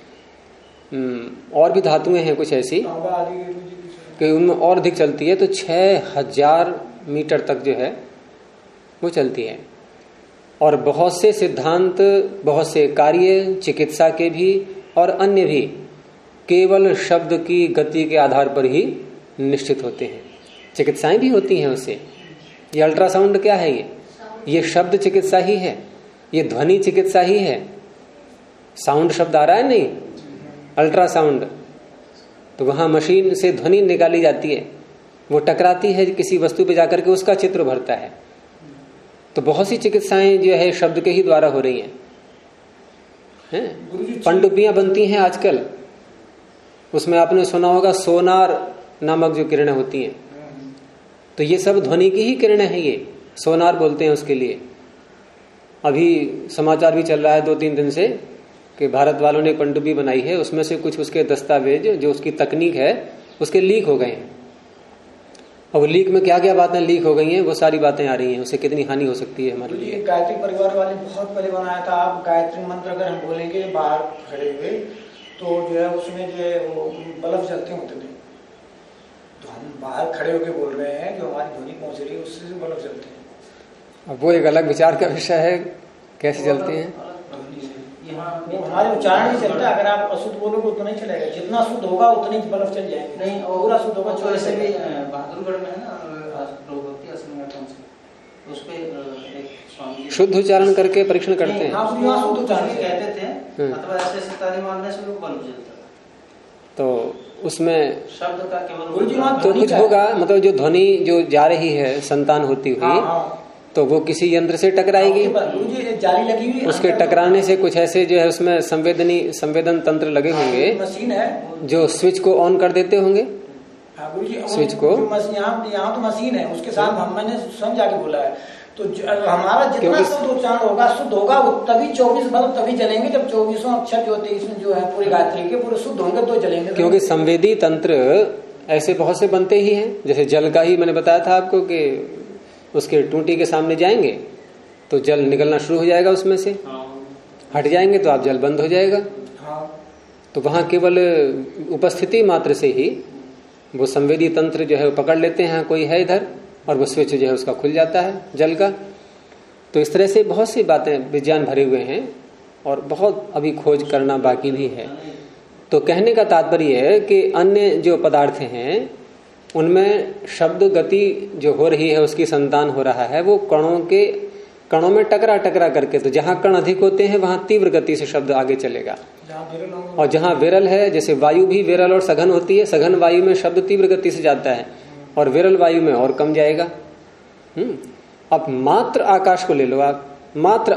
और भी धातुएं हैं कुछ ऐसी कि उनमें और अधिक चलती है, तो 6000 मीटर तक जो है वो चलती है। और बहुत से सिद्धांत, बहुत से कार्य चिकित्सा के भी और अन्य भी केवल शब्द की गति के आधार पर ही निश्चित होते हैं। चिकित्साएं भी होती हैं उससे। ये अल्ट्रासाउंड क्या है? ये शब्द चिकित्सा ही है, ये ध्वनि चिकित्सा ही है। साउंड शब्द आ रहा है नहीं, अल्ट्रासाउंड, तो वहां मशीन से ध्वनि निकाली जाती है, वो टकराती है किसी वस्तु पे जाकर के उसका चित्र भरता है। तो बहुत सी चिकित्साएं जो है शब्द के ही द्वारा हो रही हैं। पनडुब्बियां बनती हैं आजकल, उसमें आपने सुना होगा सोनार नामक जो किरणें होती हैं, तो ये सब ध्वनि की ही किरणें हैं। ये सोनार बोलते हैं उसके लिए। अभी समाचार भी चल रहा है 2-3 दिन से कि भारत वालों ने पनडुब्बी बनाई है, उसमें से कुछ उसके दस्तावेज जो उसकी तकनीक है उसके लीक हो गए हैं। और लीक में क्या क्या बातें लीक हो गई हैं, वो सारी बातें आ रही हैं, उससे कितनी हानि हो सकती है हमारे लिए। गायत्री परिवार वाले बहुत पहले बनाया था। आप गायत्री मंत्र अगर हम बोलेंगे बाहर खड़े हुए, तो जो है उसमें जो है वो बल्ब जलते होते थे। तो हम बाहर खड़े होकर बोल रहे हैं, जो हमारी ध्वनि पहुंच रही है उससे बल्ब जलते हैं। अब वो एक अलग विचार का विषय है, कैसे जलते हैं। वो हमारे उच्चारण ही चलता है। अगर आप अशुद्ध बोलोगे उतना नहीं चलेगा, जितना शुद्ध होगा उतने ही बल्ब चल जाएंगे। नहीं, पूरा शुद्ध होगा। जो ऐसे भी बहादुरगढ़ में है ना उस पे एक स्वामी शुद्ध उच्चारण करके परीक्षण करते हैं। शुद्ध उच्चारण कहते थे, अथवा ऐसे ताली मारने से बल्ब जलता था। तो उसमें शब्द का केवल तो कुछ होगा, मतलब जो ध्वनि जो जा रही है संतान होती हुई, तो वो किसी यंत्र से टकराएगी। जाली लगी हुई, उसके टकराने से कुछ ऐसे जो है उसमें संवेदन तंत्र लगे होंगे, मशीन है जो स्विच को ऑन कर देते होंगे। स्विच को यहाँ तो मशीन है, उसके साथ मैंने स्वयं जाके बोला है। तो हमारा जितना शुद्ध उच्चारण होगा, शुद्ध होगा, तभी 24 बल्ब तभी जलेंगे जब 24 अक्षर जो होते हैं इसमें जो है पूरी गायत्री के पूरे शुद्ध होंगे तो जलेंगे। क्योंकि संवेदी तंत्र ऐसे बहुत से बनते ही हैं। जैसे जल का ही मैंने बताया था आपको कि उसके टूटी के सामने जाएंगे तो जल निकलना शुरू हो जाएगा, उसमें से हट जाएंगे तो आप जल बंद हो जाएगा। तो वहां केवल उपस्थिति मात्र से ही वो संवेदी तंत्र जो है वो पकड़ लेते हैं, कोई है इधर, और वो स्विच जो है उसका खुल जाता है जल का। तो इस तरह से बहुत सी बातें विज्ञान भरे हुए हैं और बहुत अभी खोज करना बाकी भी है। तो कहने का तात्पर्य है कि अन्य जो पदार्थ हैं उनमें शब्द गति जो हो रही है, उसकी संतान हो रहा है, वो कणों में टकरा करके, तो जहां कण अधिक होते हैं वहां तीव्र गति से शब्द आगे चलेगा, और जहां विरल है, जैसे वायु भी विरल और सघन होती है, सघन वायु में शब्द तीव्र गति से जाता है और विरल वायु में और कम जाएगा। अब मात्र आकाश को ले लो आप, मात्र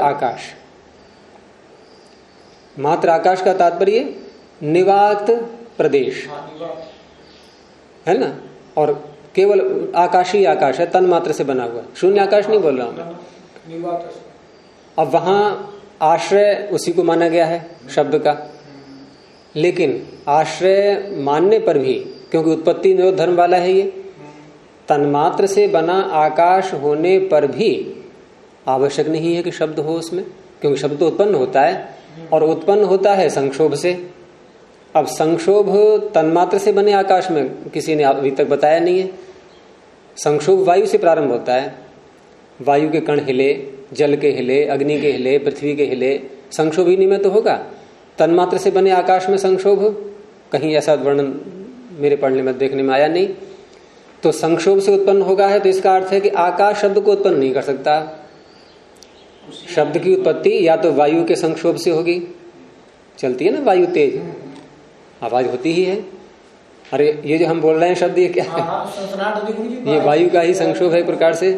आकाश का तात्पर्य निवात प्रदेश है ना, और केवल आकाश ही आकाश है, तन मात्र से बना हुआ, शून्य आकाश नहीं बोल रहा हूं। अब वहां आश्रय उसी को माना गया है शब्द का, लेकिन आश्रय मानने पर भी, क्योंकि उत्पत्ति निरोध धर्म वाला है ये, तन्मात्र से बना आकाश होने पर भी आवश्यक नहीं है कि शब्द हो उसमें, क्योंकि शब्द तो उत्पन्न होता है और उत्पन्न होता है संक्षोभ से। अब संक्षोभ तन्मात्र से बने आकाश में किसी ने अभी तक बताया नहीं है। संक्षोभ वायु से प्रारंभ होता है, वायु के कण हिले, जल के हिले, अग्नि के हिले, पृथ्वी के हिले, संक्षोभ इन्हीं में तो होगा। तन्मात्र से बने आकाश में संक्षोभ कहीं ऐसा वर्णन मेरे पढ़ने में देखने में आया नहीं। तो संक्षोभ से उत्पन्न होगा है तो इसका अर्थ है कि आकाश शब्द को उत्पन्न नहीं कर सकता। शब्द की उत्पत्ति या तो वायु के संक्षोभ से होगी, चलती है ना वायु तेज, आवाज होती ही है। अरे ये जो हम बोल रहे हैं शब्द ये क्या है? ये वायु का ही संक्षोभ है एक प्रकार से।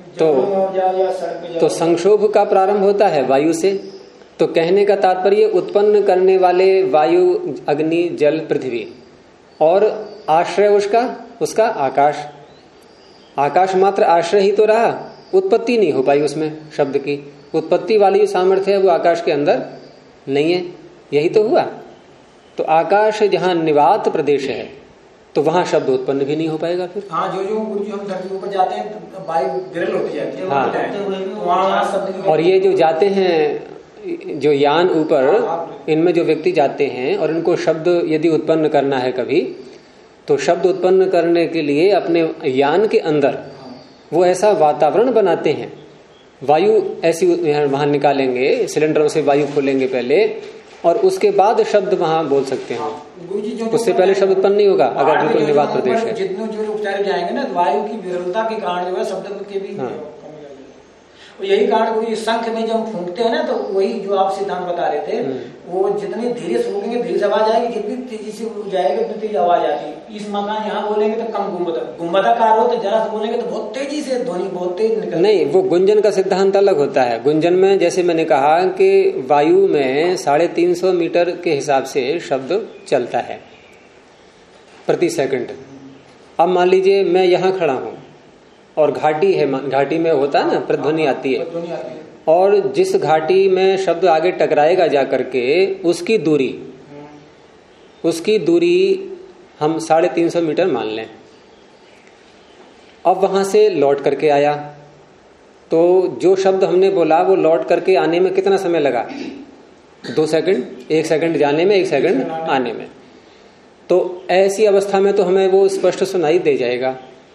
तो संक्षोभ का प्रारंभ होता है वायु से। तो कहने का तात्पर्य उत्पन्न करने वाले वायु, अग्नि, जल, पृथ्वी और आश्रय उसका आकाश। आकाश मात्र आश्रय ही तो रहा, उत्पत्ति नहीं हो पाई उसमें। शब्द की उत्पत्ति वाली जो सामर्थ्य है वो आकाश के अंदर नहीं है, यही तो हुआ। तो आकाश जहां निवात प्रदेश है तो वहां शब्द उत्पन्न भी नहीं हो पाएगा फिर। हाँ, जो हम धरती ऊपर जाते हैं तो वायु विरल होती जाती है। हाँ, और ये जो जाते हैं जो यान ऊपर, इनमें जो व्यक्ति जाते हैं और इनको शब्द यदि उत्पन्न करना है कभी, तो शब्द उत्पन्न करने के लिए अपने यान के अंदर वो ऐसा वातावरण बनाते हैं। वायु ऐसी वहां निकालेंगे, सिलेंडरों से वायु खोलेंगे पहले और उसके बाद शब्द वहां बोल सकते हैं। उससे पहले शब्द उत्पन्न नहीं होगा अगर बिल्कुल निवात प्रदेश है। जितने जो उपचार जाएंगे ना, वायु की विरलता के कारण जो है शब्द के भी यही कारण शंख में जब हम फूंकते हैं ना, तो वही जो आप सिद्धांत बता रहे थे, वो जितने धीरे से फूकेंगे धीरे से आवाज आएगी, जितनी तेजी से जाएगा उतनी तेज आवाज आती। इस मकान यहाँ बोलेंगे तो कम गुम्बदाकार हो, तो जरा से बोलेंगे तो बहुत तेजी से ध्वनि बहुत तेज निकल। नहीं, वो गुंजन का सिद्धांत अलग होता है। गुंजन में जैसे मैंने कहा कि वायु में 350 मीटर के हिसाब से शब्द चलता है प्रति सेकंड। अब मान लीजिए मैं यहाँ खड़ा हूं और घाटी है, घाटी में होता है ना प्रतिध्वनि आती है, और जिस घाटी में शब्द आगे टकराएगा जाकर के उसकी दूरी हम 350 मीटर मान लें। अब वहां से लौट करके आया तो जो शब्द हमने बोला वो लौट करके आने में कितना समय लगा? 2 सेकंड, 1 सेकंड जाने में, 1 सेकंड आने में। तो ऐसी अवस्था में तो हमें वो स्पष्ट सुनाई दे जाएगा।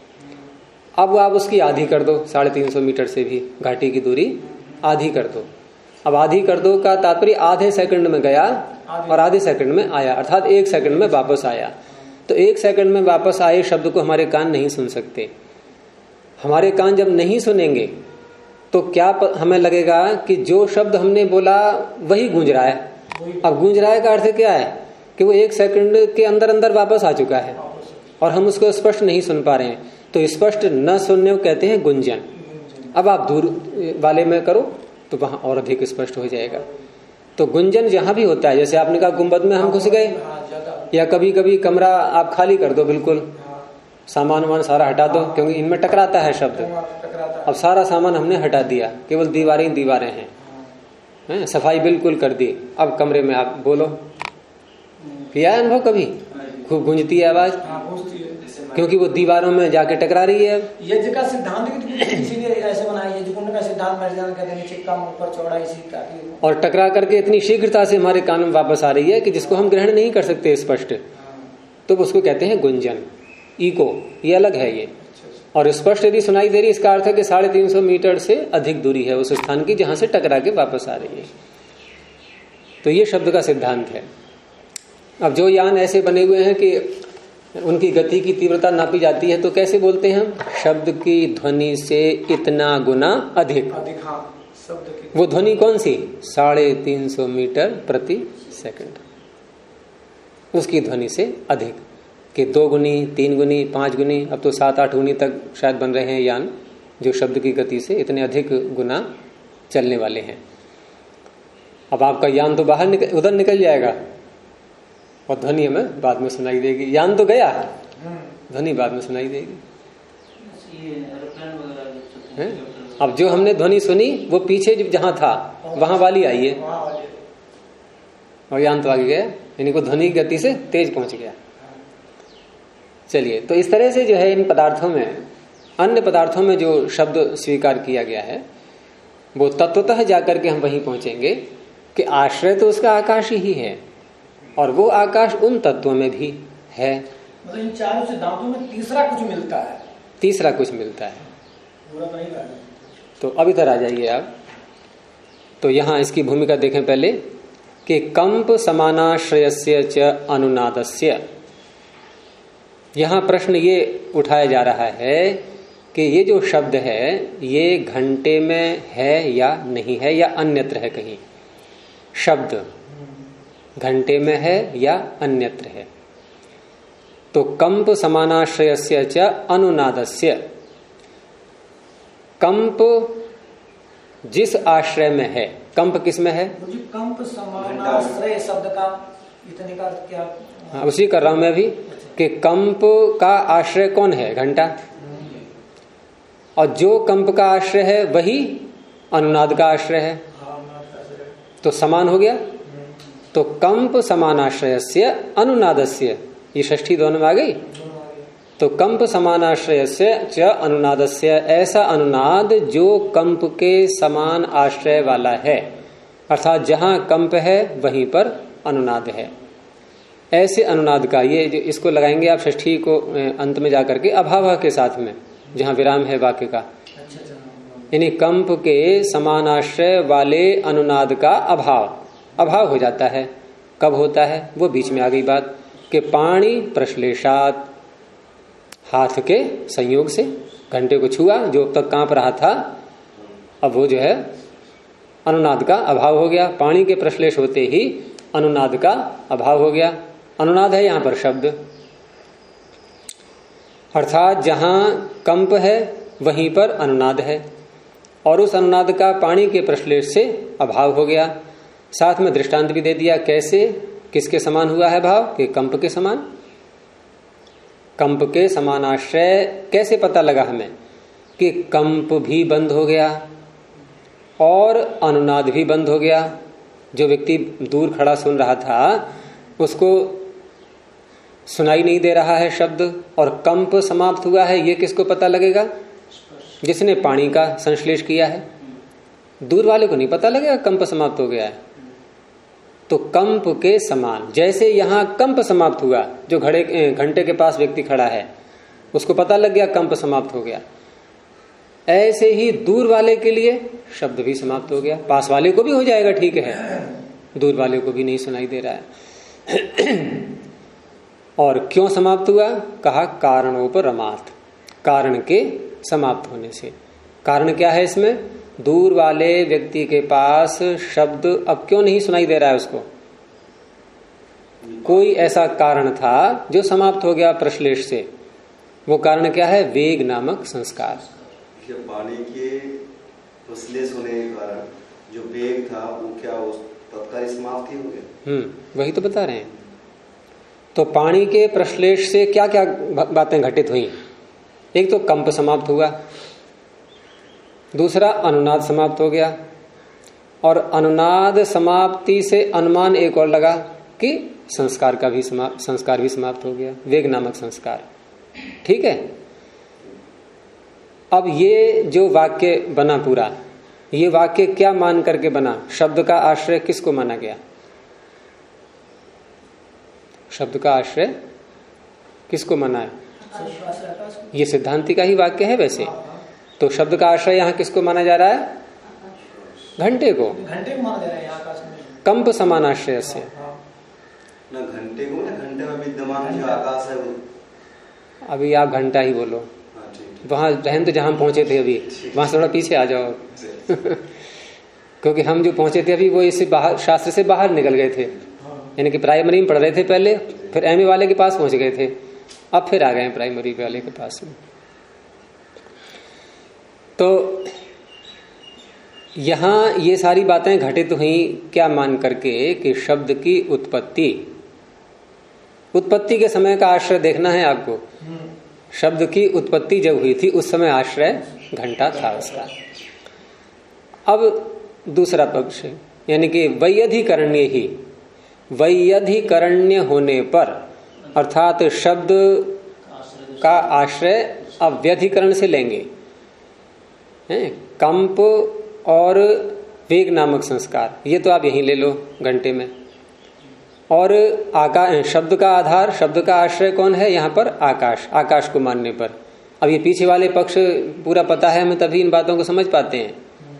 अब आप उसकी आधी कर दो, 350 मीटर से भी घाटी की दूरी आधी कर दो। अब आधी कर दो का तात्पर्य आधे सेकंड में गया और आधे सेकंड में आया, अर्थात 1 सेकंड में वापस आया। तो 1 सेकंड में वापस आए शब्द को हमारे कान नहीं सुन सकते। हमारे कान जब नहीं सुनेंगे तो क्या हमें लगेगा कि जो शब्द हमने बोला वही गूंज रहा है। अब गूंज रहा है का अर्थ क्या है कि वो 1 सेकंड के अंदर अंदर वापस आ चुका है और हम उसको स्पष्ट नहीं सुन पा रहे हैं। तो स्पष्ट न सुनने को कहते हैं गुंजन। अब आप दूर वाले में करो तो वहां और अधिक स्पष्ट हो जाएगा। तो गुंजन जहां भी होता है, जैसे आपने कहा गुंबद में हम घुस गए, या कभी कभी कमरा आप खाली कर दो, बिल्कुल सामान वामान सारा हटा दो, क्योंकि इनमें टकराता है शब्द। अब सारा सामान हमने हटा दिया, केवल दीवारें हैं, सफाई बिल्कुल कर दी। अब कमरे में आप बोलो, किया अनुभव कभी? खूब गूंजती है आवाज, क्योंकि वो दीवारों में जाके टकरा रही है। यज्ञ का सिद्धांत भी इसीलिए ऐसे बनाया, यज्ञ कुंड का सिद्धांत कहते हैं नीचे कम ऊपर चौड़ा इसी का, और टकरा करके इतनी शीघ्रता से हमारे कान में वापस आ रही है कि जिसको हम ग्रहण नहीं कर सकते स्पष्ट, तो उसको कहते हैं गुंजन। इको ये अलग है ये, और स्पष्ट यदि सुनाई दे रही इसका अर्थ है कि 350 मीटर से अधिक दूरी है उस स्थान की जहां से टकरा के वापस आ रही है। तो ये शब्द का सिद्धांत है। अब जो यान ऐसे बने हुए हैं कि उनकी गति की तीव्रता नापी जाती है, तो कैसे बोलते हैं हम? शब्द की ध्वनि से इतना गुना अधिक। शब्द की वो ध्वनि कौन सी? 350 मीटर प्रति सेकंड, उसकी ध्वनि से अधिक कि 2 गुनी, 3 गुनी, 5 गुनी, अब तो 7-8 गुनी तक शायद बन रहे हैं यान जो शब्द की गति से इतने अधिक गुना चलने वाले हैं। अब आपका यान तो बाहर उधर निकल जाएगा और ध्वनि हमें बाद में सुनाई देगी। यान तो गया, ध्वनि बाद में सुनाई देगी। अब जो हमने ध्वनि सुनी वो पीछे जहां था वहां वाली आई है और यान तो आगे गया, यानी को ध्वनि की गति से तेज पहुंच गया। चलिए, तो इस तरह से जो है इन पदार्थों में, अन्य पदार्थों में जो शब्द स्वीकार किया गया है वो तत्वतः जाकर के हम वहीं पहुंचेंगे कि आश्रय तो उसका आकाश ही है और वो आकाश उन तत्वों में भी है। मतलब इन चारों सिद्धांतों में तीसरा कुछ मिलता है। तीसरा कुछ मिलता है। पूरा नहीं रहा। तो अब इधर आ जाइए आप। तो यहां इसकी भूमिका देखें पहले कि कंप समानाश्रयस्य च अनुनादस्य। यहां प्रश्न ये उठाया जा रहा है कि ये जो शब्द है ये घंटे में है या नहीं है या अन्यत्र है। कहीं शब्द घंटे में है या अन्यत्र है। तो कंप समानाश्रयस्य च अनुनादस्य, कंप जिस आश्रय में है, कंप किस में है? कंप समानाश्रय शब्द का इतने का अर्थ क्या? हाँ, उसी कर रहा हूं मैं अभी कि कंप का आश्रय कौन है? घंटा। और जो कंप का आश्रय है वही अनुनाद का आश्रय है। तो समान हो गया। तो कंप समानाश्रयस्य अनुनादस्य, ये षष्ठी दोनों में आ गई। तो कंप समानाश्रयस्य च अनुनादस्य, ऐसा अनुनाद जो कंप के समान आश्रय वाला है, अर्थात जहां कंप है वहीं पर अनुनाद है। ऐसे अनुनाद का, ये जो इसको लगाएंगे आप षष्ठी को अंत में जाकर के अभाव के साथ में, जहां विराम है वाक्य का, यानी कंप के समानाश्रय वाले अनुनाद का अभाव हो जाता है। कब होता है? वो बीच में आ गई बात कि पाणी प्रश्लेषात, हाथ के संयोग से घंटे को छुआ, जो अब तक कांप रहा था अब वो जो है अनुनाद का अभाव हो गया। पाणी के प्रश्लेष होते ही अनुनाद का अभाव हो गया। अनुनाद है यहां पर शब्द, अर्थात जहां कंप है वहीं पर अनुनाद है और उस अनुनाद का पाणी के प्रश्लेष से अभाव हो गया। साथ में दृष्टांत भी दे दिया कैसे, किसके समान हुआ है भाव? कि कंप के समान। कंप के समानाश्रय कैसे पता लगा हमें? कि कंप भी बंद हो गया और अनुनाद भी बंद हो गया। जो व्यक्ति दूर खड़ा सुन रहा था उसको सुनाई नहीं दे रहा है शब्द और कंप समाप्त हुआ है, ये किसको पता लगेगा? जिसने पानी का संश्लेष किया है। दूर वाले को नहीं पता लगेगा कंप समाप्त हो गया है। तो कंप के समान, जैसे यहां कंप समाप्त हुआ, जो घंटे के पास व्यक्ति खड़ा है उसको पता लग गया कंप समाप्त हो गया, ऐसे ही दूर वाले के लिए शब्द भी समाप्त हो गया। पास वाले को भी हो जाएगा, ठीक है, दूर वाले को भी नहीं सुनाई दे रहा है। और क्यों समाप्त हुआ? कहा कारणोपरमात्, कारण के समाप्त होने से। कारण क्या है इसमें? दूर वाले व्यक्ति के पास शब्द अब क्यों नहीं सुनाई दे रहा है उसको? कोई ऐसा कारण था जो समाप्त हो गया प्रश्लेष से। वो कारण क्या है? वेग नामक संस्कार। पानी के प्रश्लेष होने के कारण जो वेग था वो क्या उस तत्काल समाप्त ही हो गया? वही तो बता रहे हैं। तो पानी के प्रश्लेष से क्या क्या बातें घटित हुई? एक तो कंप समाप्त हुआ, दूसरा अनुनाद समाप्त हो गया, और अनुनाद समाप्ति से अनुमान एक और लगा कि संस्कार भी समाप्त हो गया, वेग नामक संस्कार। ठीक है। अब ये जो वाक्य बना पूरा, ये वाक्य क्या मान करके बना? शब्द का आश्रय किसको माना गया? शब्द का आश्रय किसको माना है? ये सिद्धांति का ही वाक्य है वैसे। तो शब्द का आश्रय यहाँ किसको माना जा रहा है? घंटे को। घंटे को माना जा रहा है आकाश में। कंप समानाश्रय से ना घंटे को, ना घंटे में विद्यमान जो आकाश है वो। अभी आप घंटा ही बोलो। वहां रहन तो जहां पहुंचे थे अभी, वहां से थोड़ा पीछे आ जाओ। क्योंकि हम जो पहुंचे थे अभी वो इसे बाहर, शास्त्र से बाहर निकल गए थे। यानी कि प्राइमरी में पढ़ रहे थे पहले, फिर एमए वाले के पास पहुंच गए थे, अब फिर आ गए प्राइमरी वाले के पास में। तो यहां ये सारी बातें घटित हुई क्या मान करके? कि शब्द की उत्पत्ति के समय का आश्रय देखना है आपको। शब्द की उत्पत्ति जब हुई थी उस समय आश्रय घंटा था उसका। अब दूसरा पक्ष यानी कि वैयधिकरण्य होने पर, अर्थात शब्द का आश्रय अब व्यधिकरण से लेंगे। कंप और वेग नामक संस्कार, ये तो आप यहीं ले लो घंटे में। और शब्द का आधार, शब्द का आश्रय कौन है यहाँ पर? आकाश। आकाश को मानने पर अब ये पीछे वाले पक्ष पूरा पता है हमें, तभी इन बातों को समझ पाते हैं।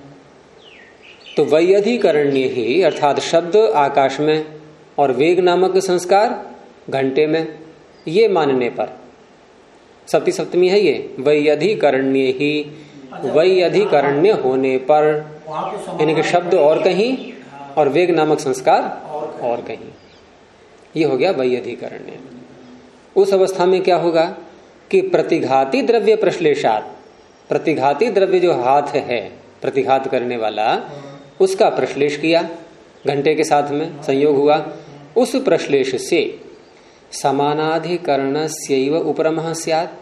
तो वैयधिकरण्य ही अर्थात शब्द आकाश में और वेग नामक संस्कार घंटे में, ये मानने पर सप्ती सप्तमी है ये। वैयधिकरण्य ही, वैयधिकरण्य होने पर यानी कि शब्द और कहीं और वेग नामक संस्कार और कहीं, ये हो गया वैयधिकरण्य। उस अवस्था में क्या होगा कि प्रतिघाती द्रव्य प्रश्लेषात, प्रतिघाती द्रव्य जो हाथ है प्रतिघात करने वाला, उसका प्रश्लेष किया, घंटे के साथ में संयोग हुआ। उस प्रश्लेष से समानाधिकरणस्यैव उपरमः स्यात्।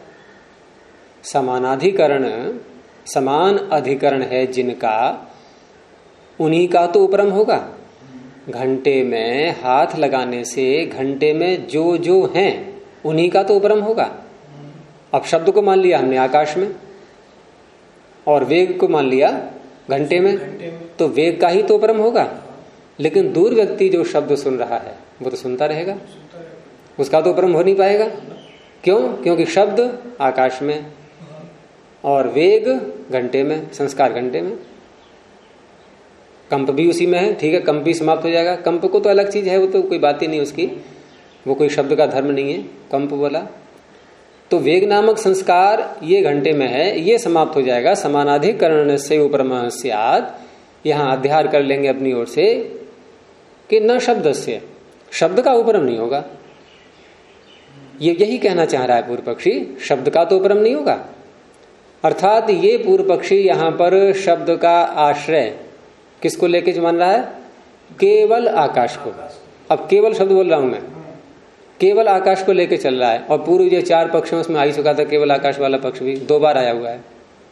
समानाधिकरण, समान अधिकरण है जिनका, उन्हीं का तो उपरम होगा। घंटे में हाथ लगाने से घंटे में जो जो हैं उन्हीं का तो उपरम होगा। अब शब्द को मान लिया हमने आकाश में और वेग को मान लिया घंटे में, तो वेग का ही तो उपरम होगा। लेकिन दूर व्यक्ति जो शब्द सुन रहा है वो तो सुनता रहेगा, उसका तो उपरम हो नहीं पाएगा। क्यों? क्योंकि शब्द आकाश में और वेग घंटे में, संस्कार घंटे में। कंप भी उसी में है, ठीक है, कंप भी समाप्त हो जाएगा। कंप को तो अलग चीज है, वो तो कोई बात ही नहीं उसकी, वो कोई शब्द का धर्म नहीं है कंप बोला। तो वेग नामक संस्कार ये घंटे में है, ये समाप्त हो जाएगा। समानाधिकरण से उपरमः स्यात्, यहां अध्यार कर लेंगे अपनी ओर से कि न शब्द से, शब्द का उपरम नहीं होगा। ये यही कहना चाह रहा है पूर्व पक्षी, शब्द का तो उपरम नहीं होगा। अर्थात ये पूर्व पक्षी यहां पर शब्द का आश्रय किसको लेके मान रहा है? केवल आकाश को। अब केवल शब्द बोल रहा हूं मैं, केवल आकाश को लेके चल रहा है। और पूर्व जो 4 पक्ष में उसमें आ ही चुका था, केवल आकाश वाला पक्ष भी 2 बार आया हुआ है,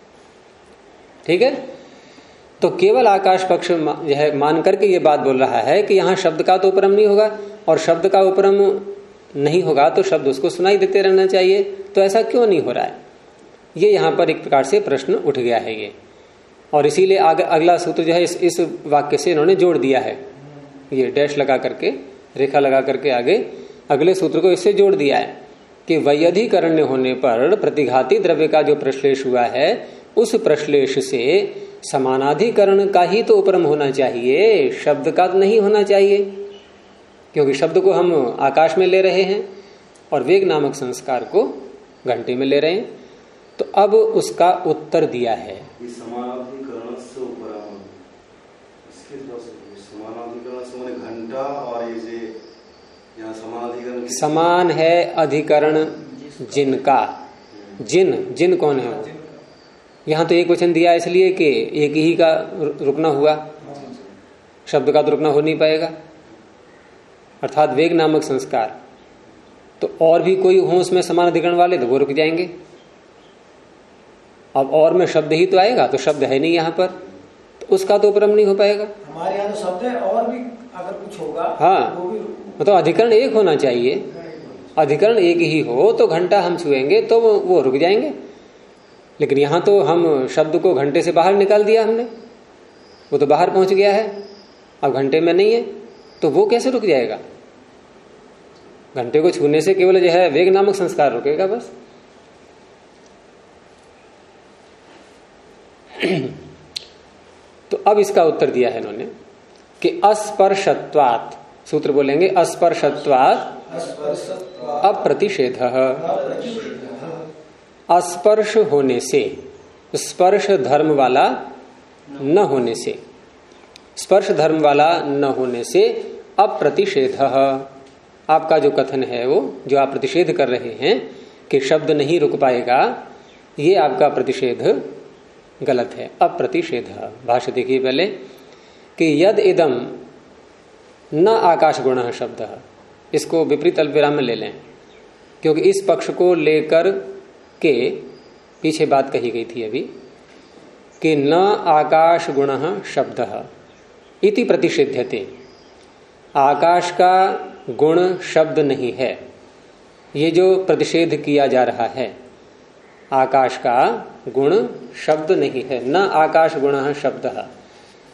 ठीक है। तो केवल आकाश पक्ष जो है मान करके ये बात बोल रहा है कि यहां शब्द का तो उपरम नहीं होगा, और शब्द का उपरम नहीं होगा तो शब्द उसको सुनाई देते रहना चाहिए। तो ऐसा क्यों नहीं हो रहा है? ये यहां पर एक प्रकार से प्रश्न उठ गया है ये, और इसीलिए अगला सूत्र जो है इस वाक्य से इन्होंने जोड़ दिया है। ये डैश लगा करके, रेखा लगा करके आगे अगले सूत्र को इससे जोड़ दिया है कि वैयधिकरण्य होने पर प्रतिघाती द्रव्य का जो प्रश्लेष हुआ है, उस प्रश्लेष से समानाधिकरण का ही तो उपरम होना चाहिए, शब्द का तो नहीं होना चाहिए। क्योंकि शब्द को हम आकाश में ले रहे हैं और वेग नामक संस्कार को घंटे में ले रहे हैं। तो अब उसका उत्तर दिया है, समानाधिकरण से उपरम, इसके समानाधिकरण से माने घंटा, और ये यहाँ समानाधिकरण समान है अधिकरण जिनका। जिन कौन है वो? यहाँ तो एक वचन दिया इसलिए कि एक ही का रुकना हुआ, शब्द का तो रुकना हो नहीं पाएगा, अर्थात वेग नामक संस्कार। तो और भी कोई हो उसमें समान अधिकरण वाले तो वो रुक जाएंगे। अब और में शब्द ही तो आएगा, तो शब्द है नहीं यहाँ पर, तो उसका तो उपरम नहीं हो पाएगा। हमारे यहाँ तो शब्द है, और भी अगर कुछ होगा हाँ, वो भी मतलब अधिकरण एक होना चाहिए। अधिकरण एक ही हो तो घंटा हम छुएंगे तो वो रुक जाएंगे। लेकिन यहाँ तो हम शब्द को घंटे से बाहर निकाल दिया हमने, वो तो बाहर पहुंच गया है, अब घंटे में नहीं है, तो वो कैसे रुक जाएगा? घंटे को छूने से केवल जो है वेग नामक संस्कार रुकेगा बस। तो अब इसका उत्तर दिया है इन्होंने कि अस्पर्शत्वात्, सूत्र बोलेंगे अस्पर्शत्वात् अप्रतिषेधः। अस्पर्श होने से, स्पर्श धर्म वाला न होने से, स्पर्श धर्म वाला न होने से अप्रतिषेधः, आपका जो कथन है वो, जो आप प्रतिषेध कर रहे हैं कि शब्द नहीं रुक पाएगा, ये आपका प्रतिषेध गलत है। अप्रतिषेध, भाष्य देखिए पहले कि यद इदम न आकाश गुण शब्द, इसको विपरीत अल्पविराम में ले लें, क्योंकि इस पक्ष को लेकर के पीछे बात कही गई थी अभी कि न आकाश गुण शब्द इति प्रतिषेध्यते, आकाश का गुण शब्द नहीं है, ये जो प्रतिषेध किया जा रहा है, आकाश का गुण शब्द नहीं है। न आकाश गुण शब्द,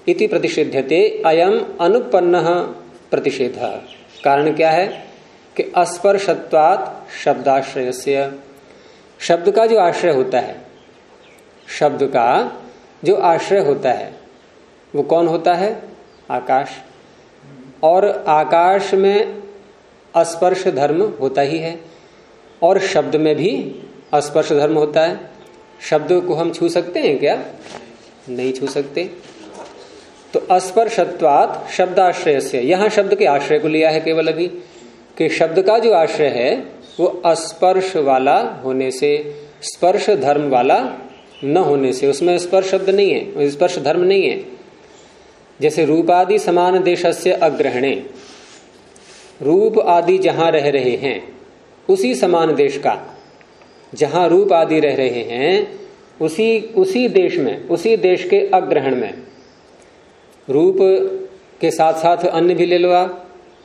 इति प्रतिषिध्यते अयम अनुपन्न प्रतिषेध। कारण क्या है कि अस्पर्शत्वात् शब्दाश्रयस्य, शब्द का जो आश्रय होता है, शब्द का जो आश्रय होता है वो कौन होता है? आकाश। और आकाश में स्पर्श धर्म होता ही है और शब्द में भी स्पर्श धर्म होता है। शब्द को हम छू सकते हैं क्या? नहीं छू सकते। तो स्पर्शत्वात् शब्दाश्रय से, यहां शब्द के आश्रय को लिया है केवल अभी, कि शब्द का जो आश्रय है वो स्पर्श वाला होने से, स्पर्श धर्म वाला न होने से, उसमें स्पर्श शब्द नहीं है, स्पर्श धर्म नहीं है। जैसे रूपादि समान देशस्य अग्रहणे, रूप आदि जहां रह रहे हैं उसी समान देश का, जहां रूप आदि रह रहे हैं उसी देश में, उसी देश के अग्रहण में, रूप के साथ साथ अन्य भी ले लो आप,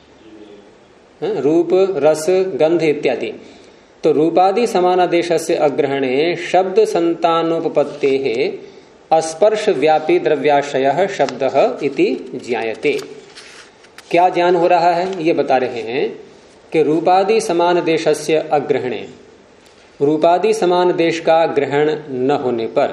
रूप रस गंध इत्यादि। तो रूपादि समानादेश से अग्रहणे शब्द संतानोपपत्ते है स्पर्श व्यापी द्रव्याशय शब्द इति ज्ञायते। क्या ज्ञान हो रहा है? ये बता रहे हैं कि रूपादि समान देशस्य अग्रहणे, रूपादि समान देश का ग्रहण न होने पर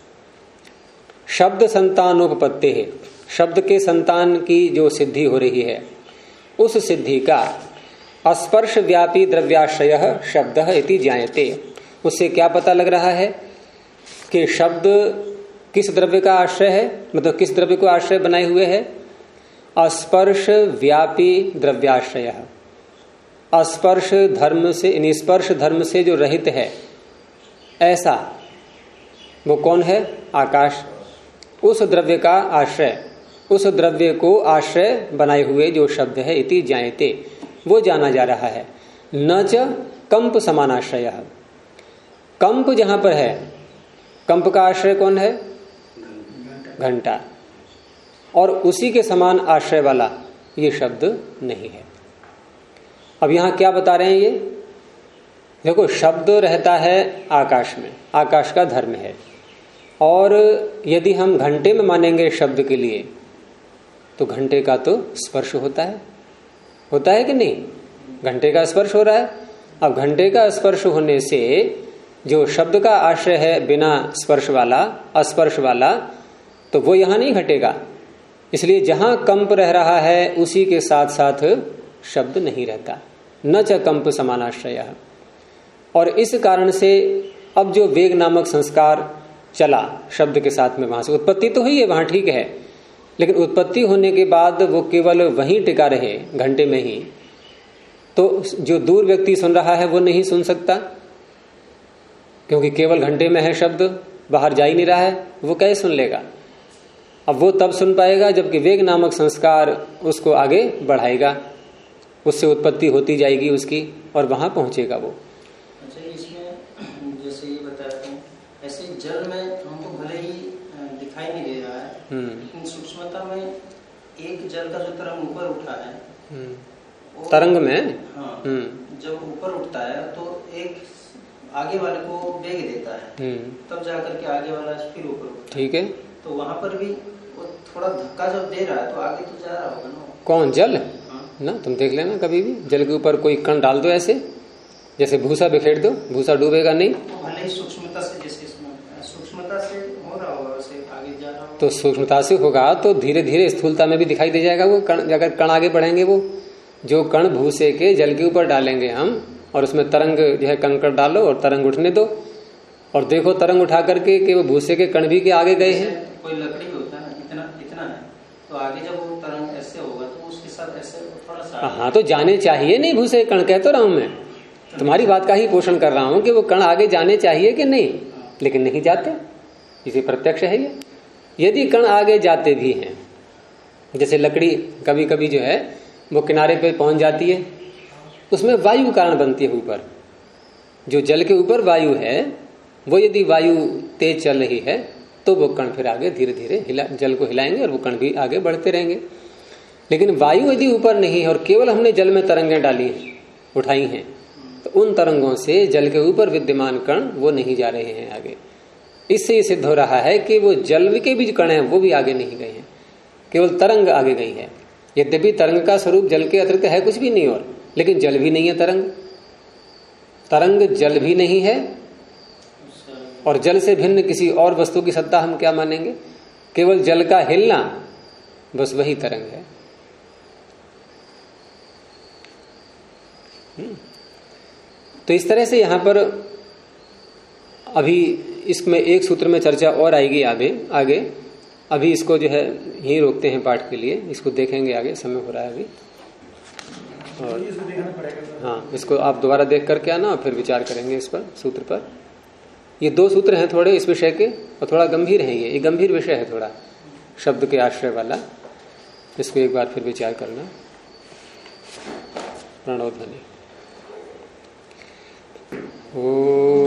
शब्द संतानोपपत्ति है, शब्द के संतान की जो सिद्धि हो रही है उस सिद्धि का स्पर्श व्यापी द्रव्याश्रय शब्द इति ज्ञायते। उससे क्या पता लग रहा है कि शब्द किस द्रव्य का आश्रय है, मतलब किस द्रव्य को आश्रय बनाए हुए है? स्पर्श व्यापी द्रव्याश्रय, स्पर्श धर्म से, स्पर्श धर्म से जो रहित है ऐसा वो कौन है? आकाश। उस द्रव्य का आश्रय, उस द्रव्य को आश्रय बनाए हुए जो शब्द है इति ज्ञायते, वो जाना जा रहा है। न च कंप समानाश्रय, कंप जहां पर है, कंप का आश्रय कौन है? घंटा। और उसी के समान आश्रय वाला ये शब्द नहीं है। अब यहां क्या बता रहे हैं ये? देखो, शब्द रहता है आकाश में, आकाश का धर्म है, और यदि हम घंटे में मानेंगे शब्द के लिए तो घंटे का तो स्पर्श होता है कि नहीं? घंटे का स्पर्श हो रहा है। अब घंटे का स्पर्श होने से जो शब्द का आश्रय है बिना स्पर्श वाला, अस्पर्श वाला, तो वो यहां नहीं घटेगा। इसलिए जहां कंप रह रहा है उसी के साथ साथ शब्द नहीं रहता। न च कंप समानाश्रय। और इस कारण से अब जो वेग नामक संस्कार चला शब्द के साथ में, वहां से उत्पत्ति तो हुई है, वहां ठीक है, लेकिन उत्पत्ति होने के बाद वो केवल वहीं टिका रहे घंटे में ही, तो जो दूर व्यक्ति सुन रहा है वो नहीं सुन सकता, क्योंकि केवल घंटे में है शब्द, बाहर जा ही नहीं रहा है, वो कैसे सुन लेगा? अब वो तब सुन पाएगा जबकि वेग नामक संस्कार उसको आगे बढ़ाएगा, उससे उत्पत्ति होती जाएगी उसकी, और वहां पहुंचेगा वो। अच्छा, इसमें जैसे ये बताते हैं, ऐसे जल में हमको भले ही दिखाई नहीं दे रहा है, लेकिन सूक्ष्मता में एक जल का जो तरंग ऊपर उठा है, तरंग में, हाँ, जब ऊपर उठता है तो एक आगे वाले को वेग देता है, तब जाकर के आगे वाला फिर ऊपर उठता है। ठीक है, तो वहां पर भी वो थोड़ा धक्का जब दे रहा है तो आगे तो जा रहा होगा ना। कौन? जल? हाँ। ना, तुम देख लेना कभी भी जल के ऊपर कोई कण डाल दो, ऐसे जैसे भूसा बिखेर दो, भूसा डूबेगा नहीं। तो भले ही सूक्ष्मता से, जैसे सूक्ष्मता से हो रहा होगा वैसे आगे जा रहा होगा, तो सूक्ष्मता से होगा तो धीरे धीरे स्थूलता में भी दिखाई दे जाएगा वो कण। अगर कण आगे बढ़ेंगे, वो जो कण भूसे के जल के ऊपर डालेंगे हम, और उसमें तरंग जो है कंकड़ डालो और तरंग उठने दो, और देखो तरंग उठा करके कि वो भूसे के कण भी के आगे गए हैं। कोई लकड़ी होता है ना, इतना है, तो आगे जब वो तरंग ऐसे होगा तो उसके साथ ऐसे थोड़ा सा, हाँ, तो जाने चाहिए नहीं भूसे कण, कह तो रहा हूं मैं, तुम्हारी बात का ही पोषण कर रहा हूं कि वो कण आगे जाने चाहिए कि नहीं, लेकिन नहीं जाते, इसे प्रत्यक्ष है ये। यदि कण आगे जाते भी हैं, जैसे लकड़ी कभी कभी जो है वो किनारे पे पहुंच जाती है, उसमें वायु कारण बनती है ऊपर, जो जल के ऊपर वायु है, वो यदि वायु तेज चल रही है तो वो कण फिर आगे धीरे धीरे जल को हिलाएंगे और वो कण भी आगे बढ़ते रहेंगे। लेकिन वायु यदि ऊपर नहीं है और केवल हमने जल में तरंगें डाली उठाई हैं, तो उन तरंगों से जल के ऊपर विद्यमान कण वो नहीं जा रहे हैं आगे। इससे ये सिद्ध हो रहा है कि वो जल के भी जो कण हैं वो भी आगे नहीं गए हैं। केवल तरंग आगे गई है। यद्यपि तरंग का स्वरूप जल के अतिरिक्त है कुछ भी नहीं, और लेकिन जल भी नहीं है तरंग, तरंग जल भी नहीं है, और जल से भिन्न किसी और वस्तु की सत्ता हम क्या मानेंगे? केवल जल का हिलना, बस वही तरंग है। तो इस तरह से यहां पर अभी इसमें एक सूत्र में चर्चा और आएगी आगे। अभी इसको जो है यहीं रोकते हैं पाठ के लिए, इसको देखेंगे आगे, समय हो रहा है अभी। और हाँ, इसको आप दोबारा देख करके आना और फिर विचार करेंगे इस पर, सूत्र पर। ये 2 सूत्र हैं थोड़े इस विषय के, और थोड़ा गंभीर है ये गंभीर विषय है थोड़ा, शब्द के आश्रय वाला। इसको एक बार फिर विचार करना। प्रणव ध्वनि। ओ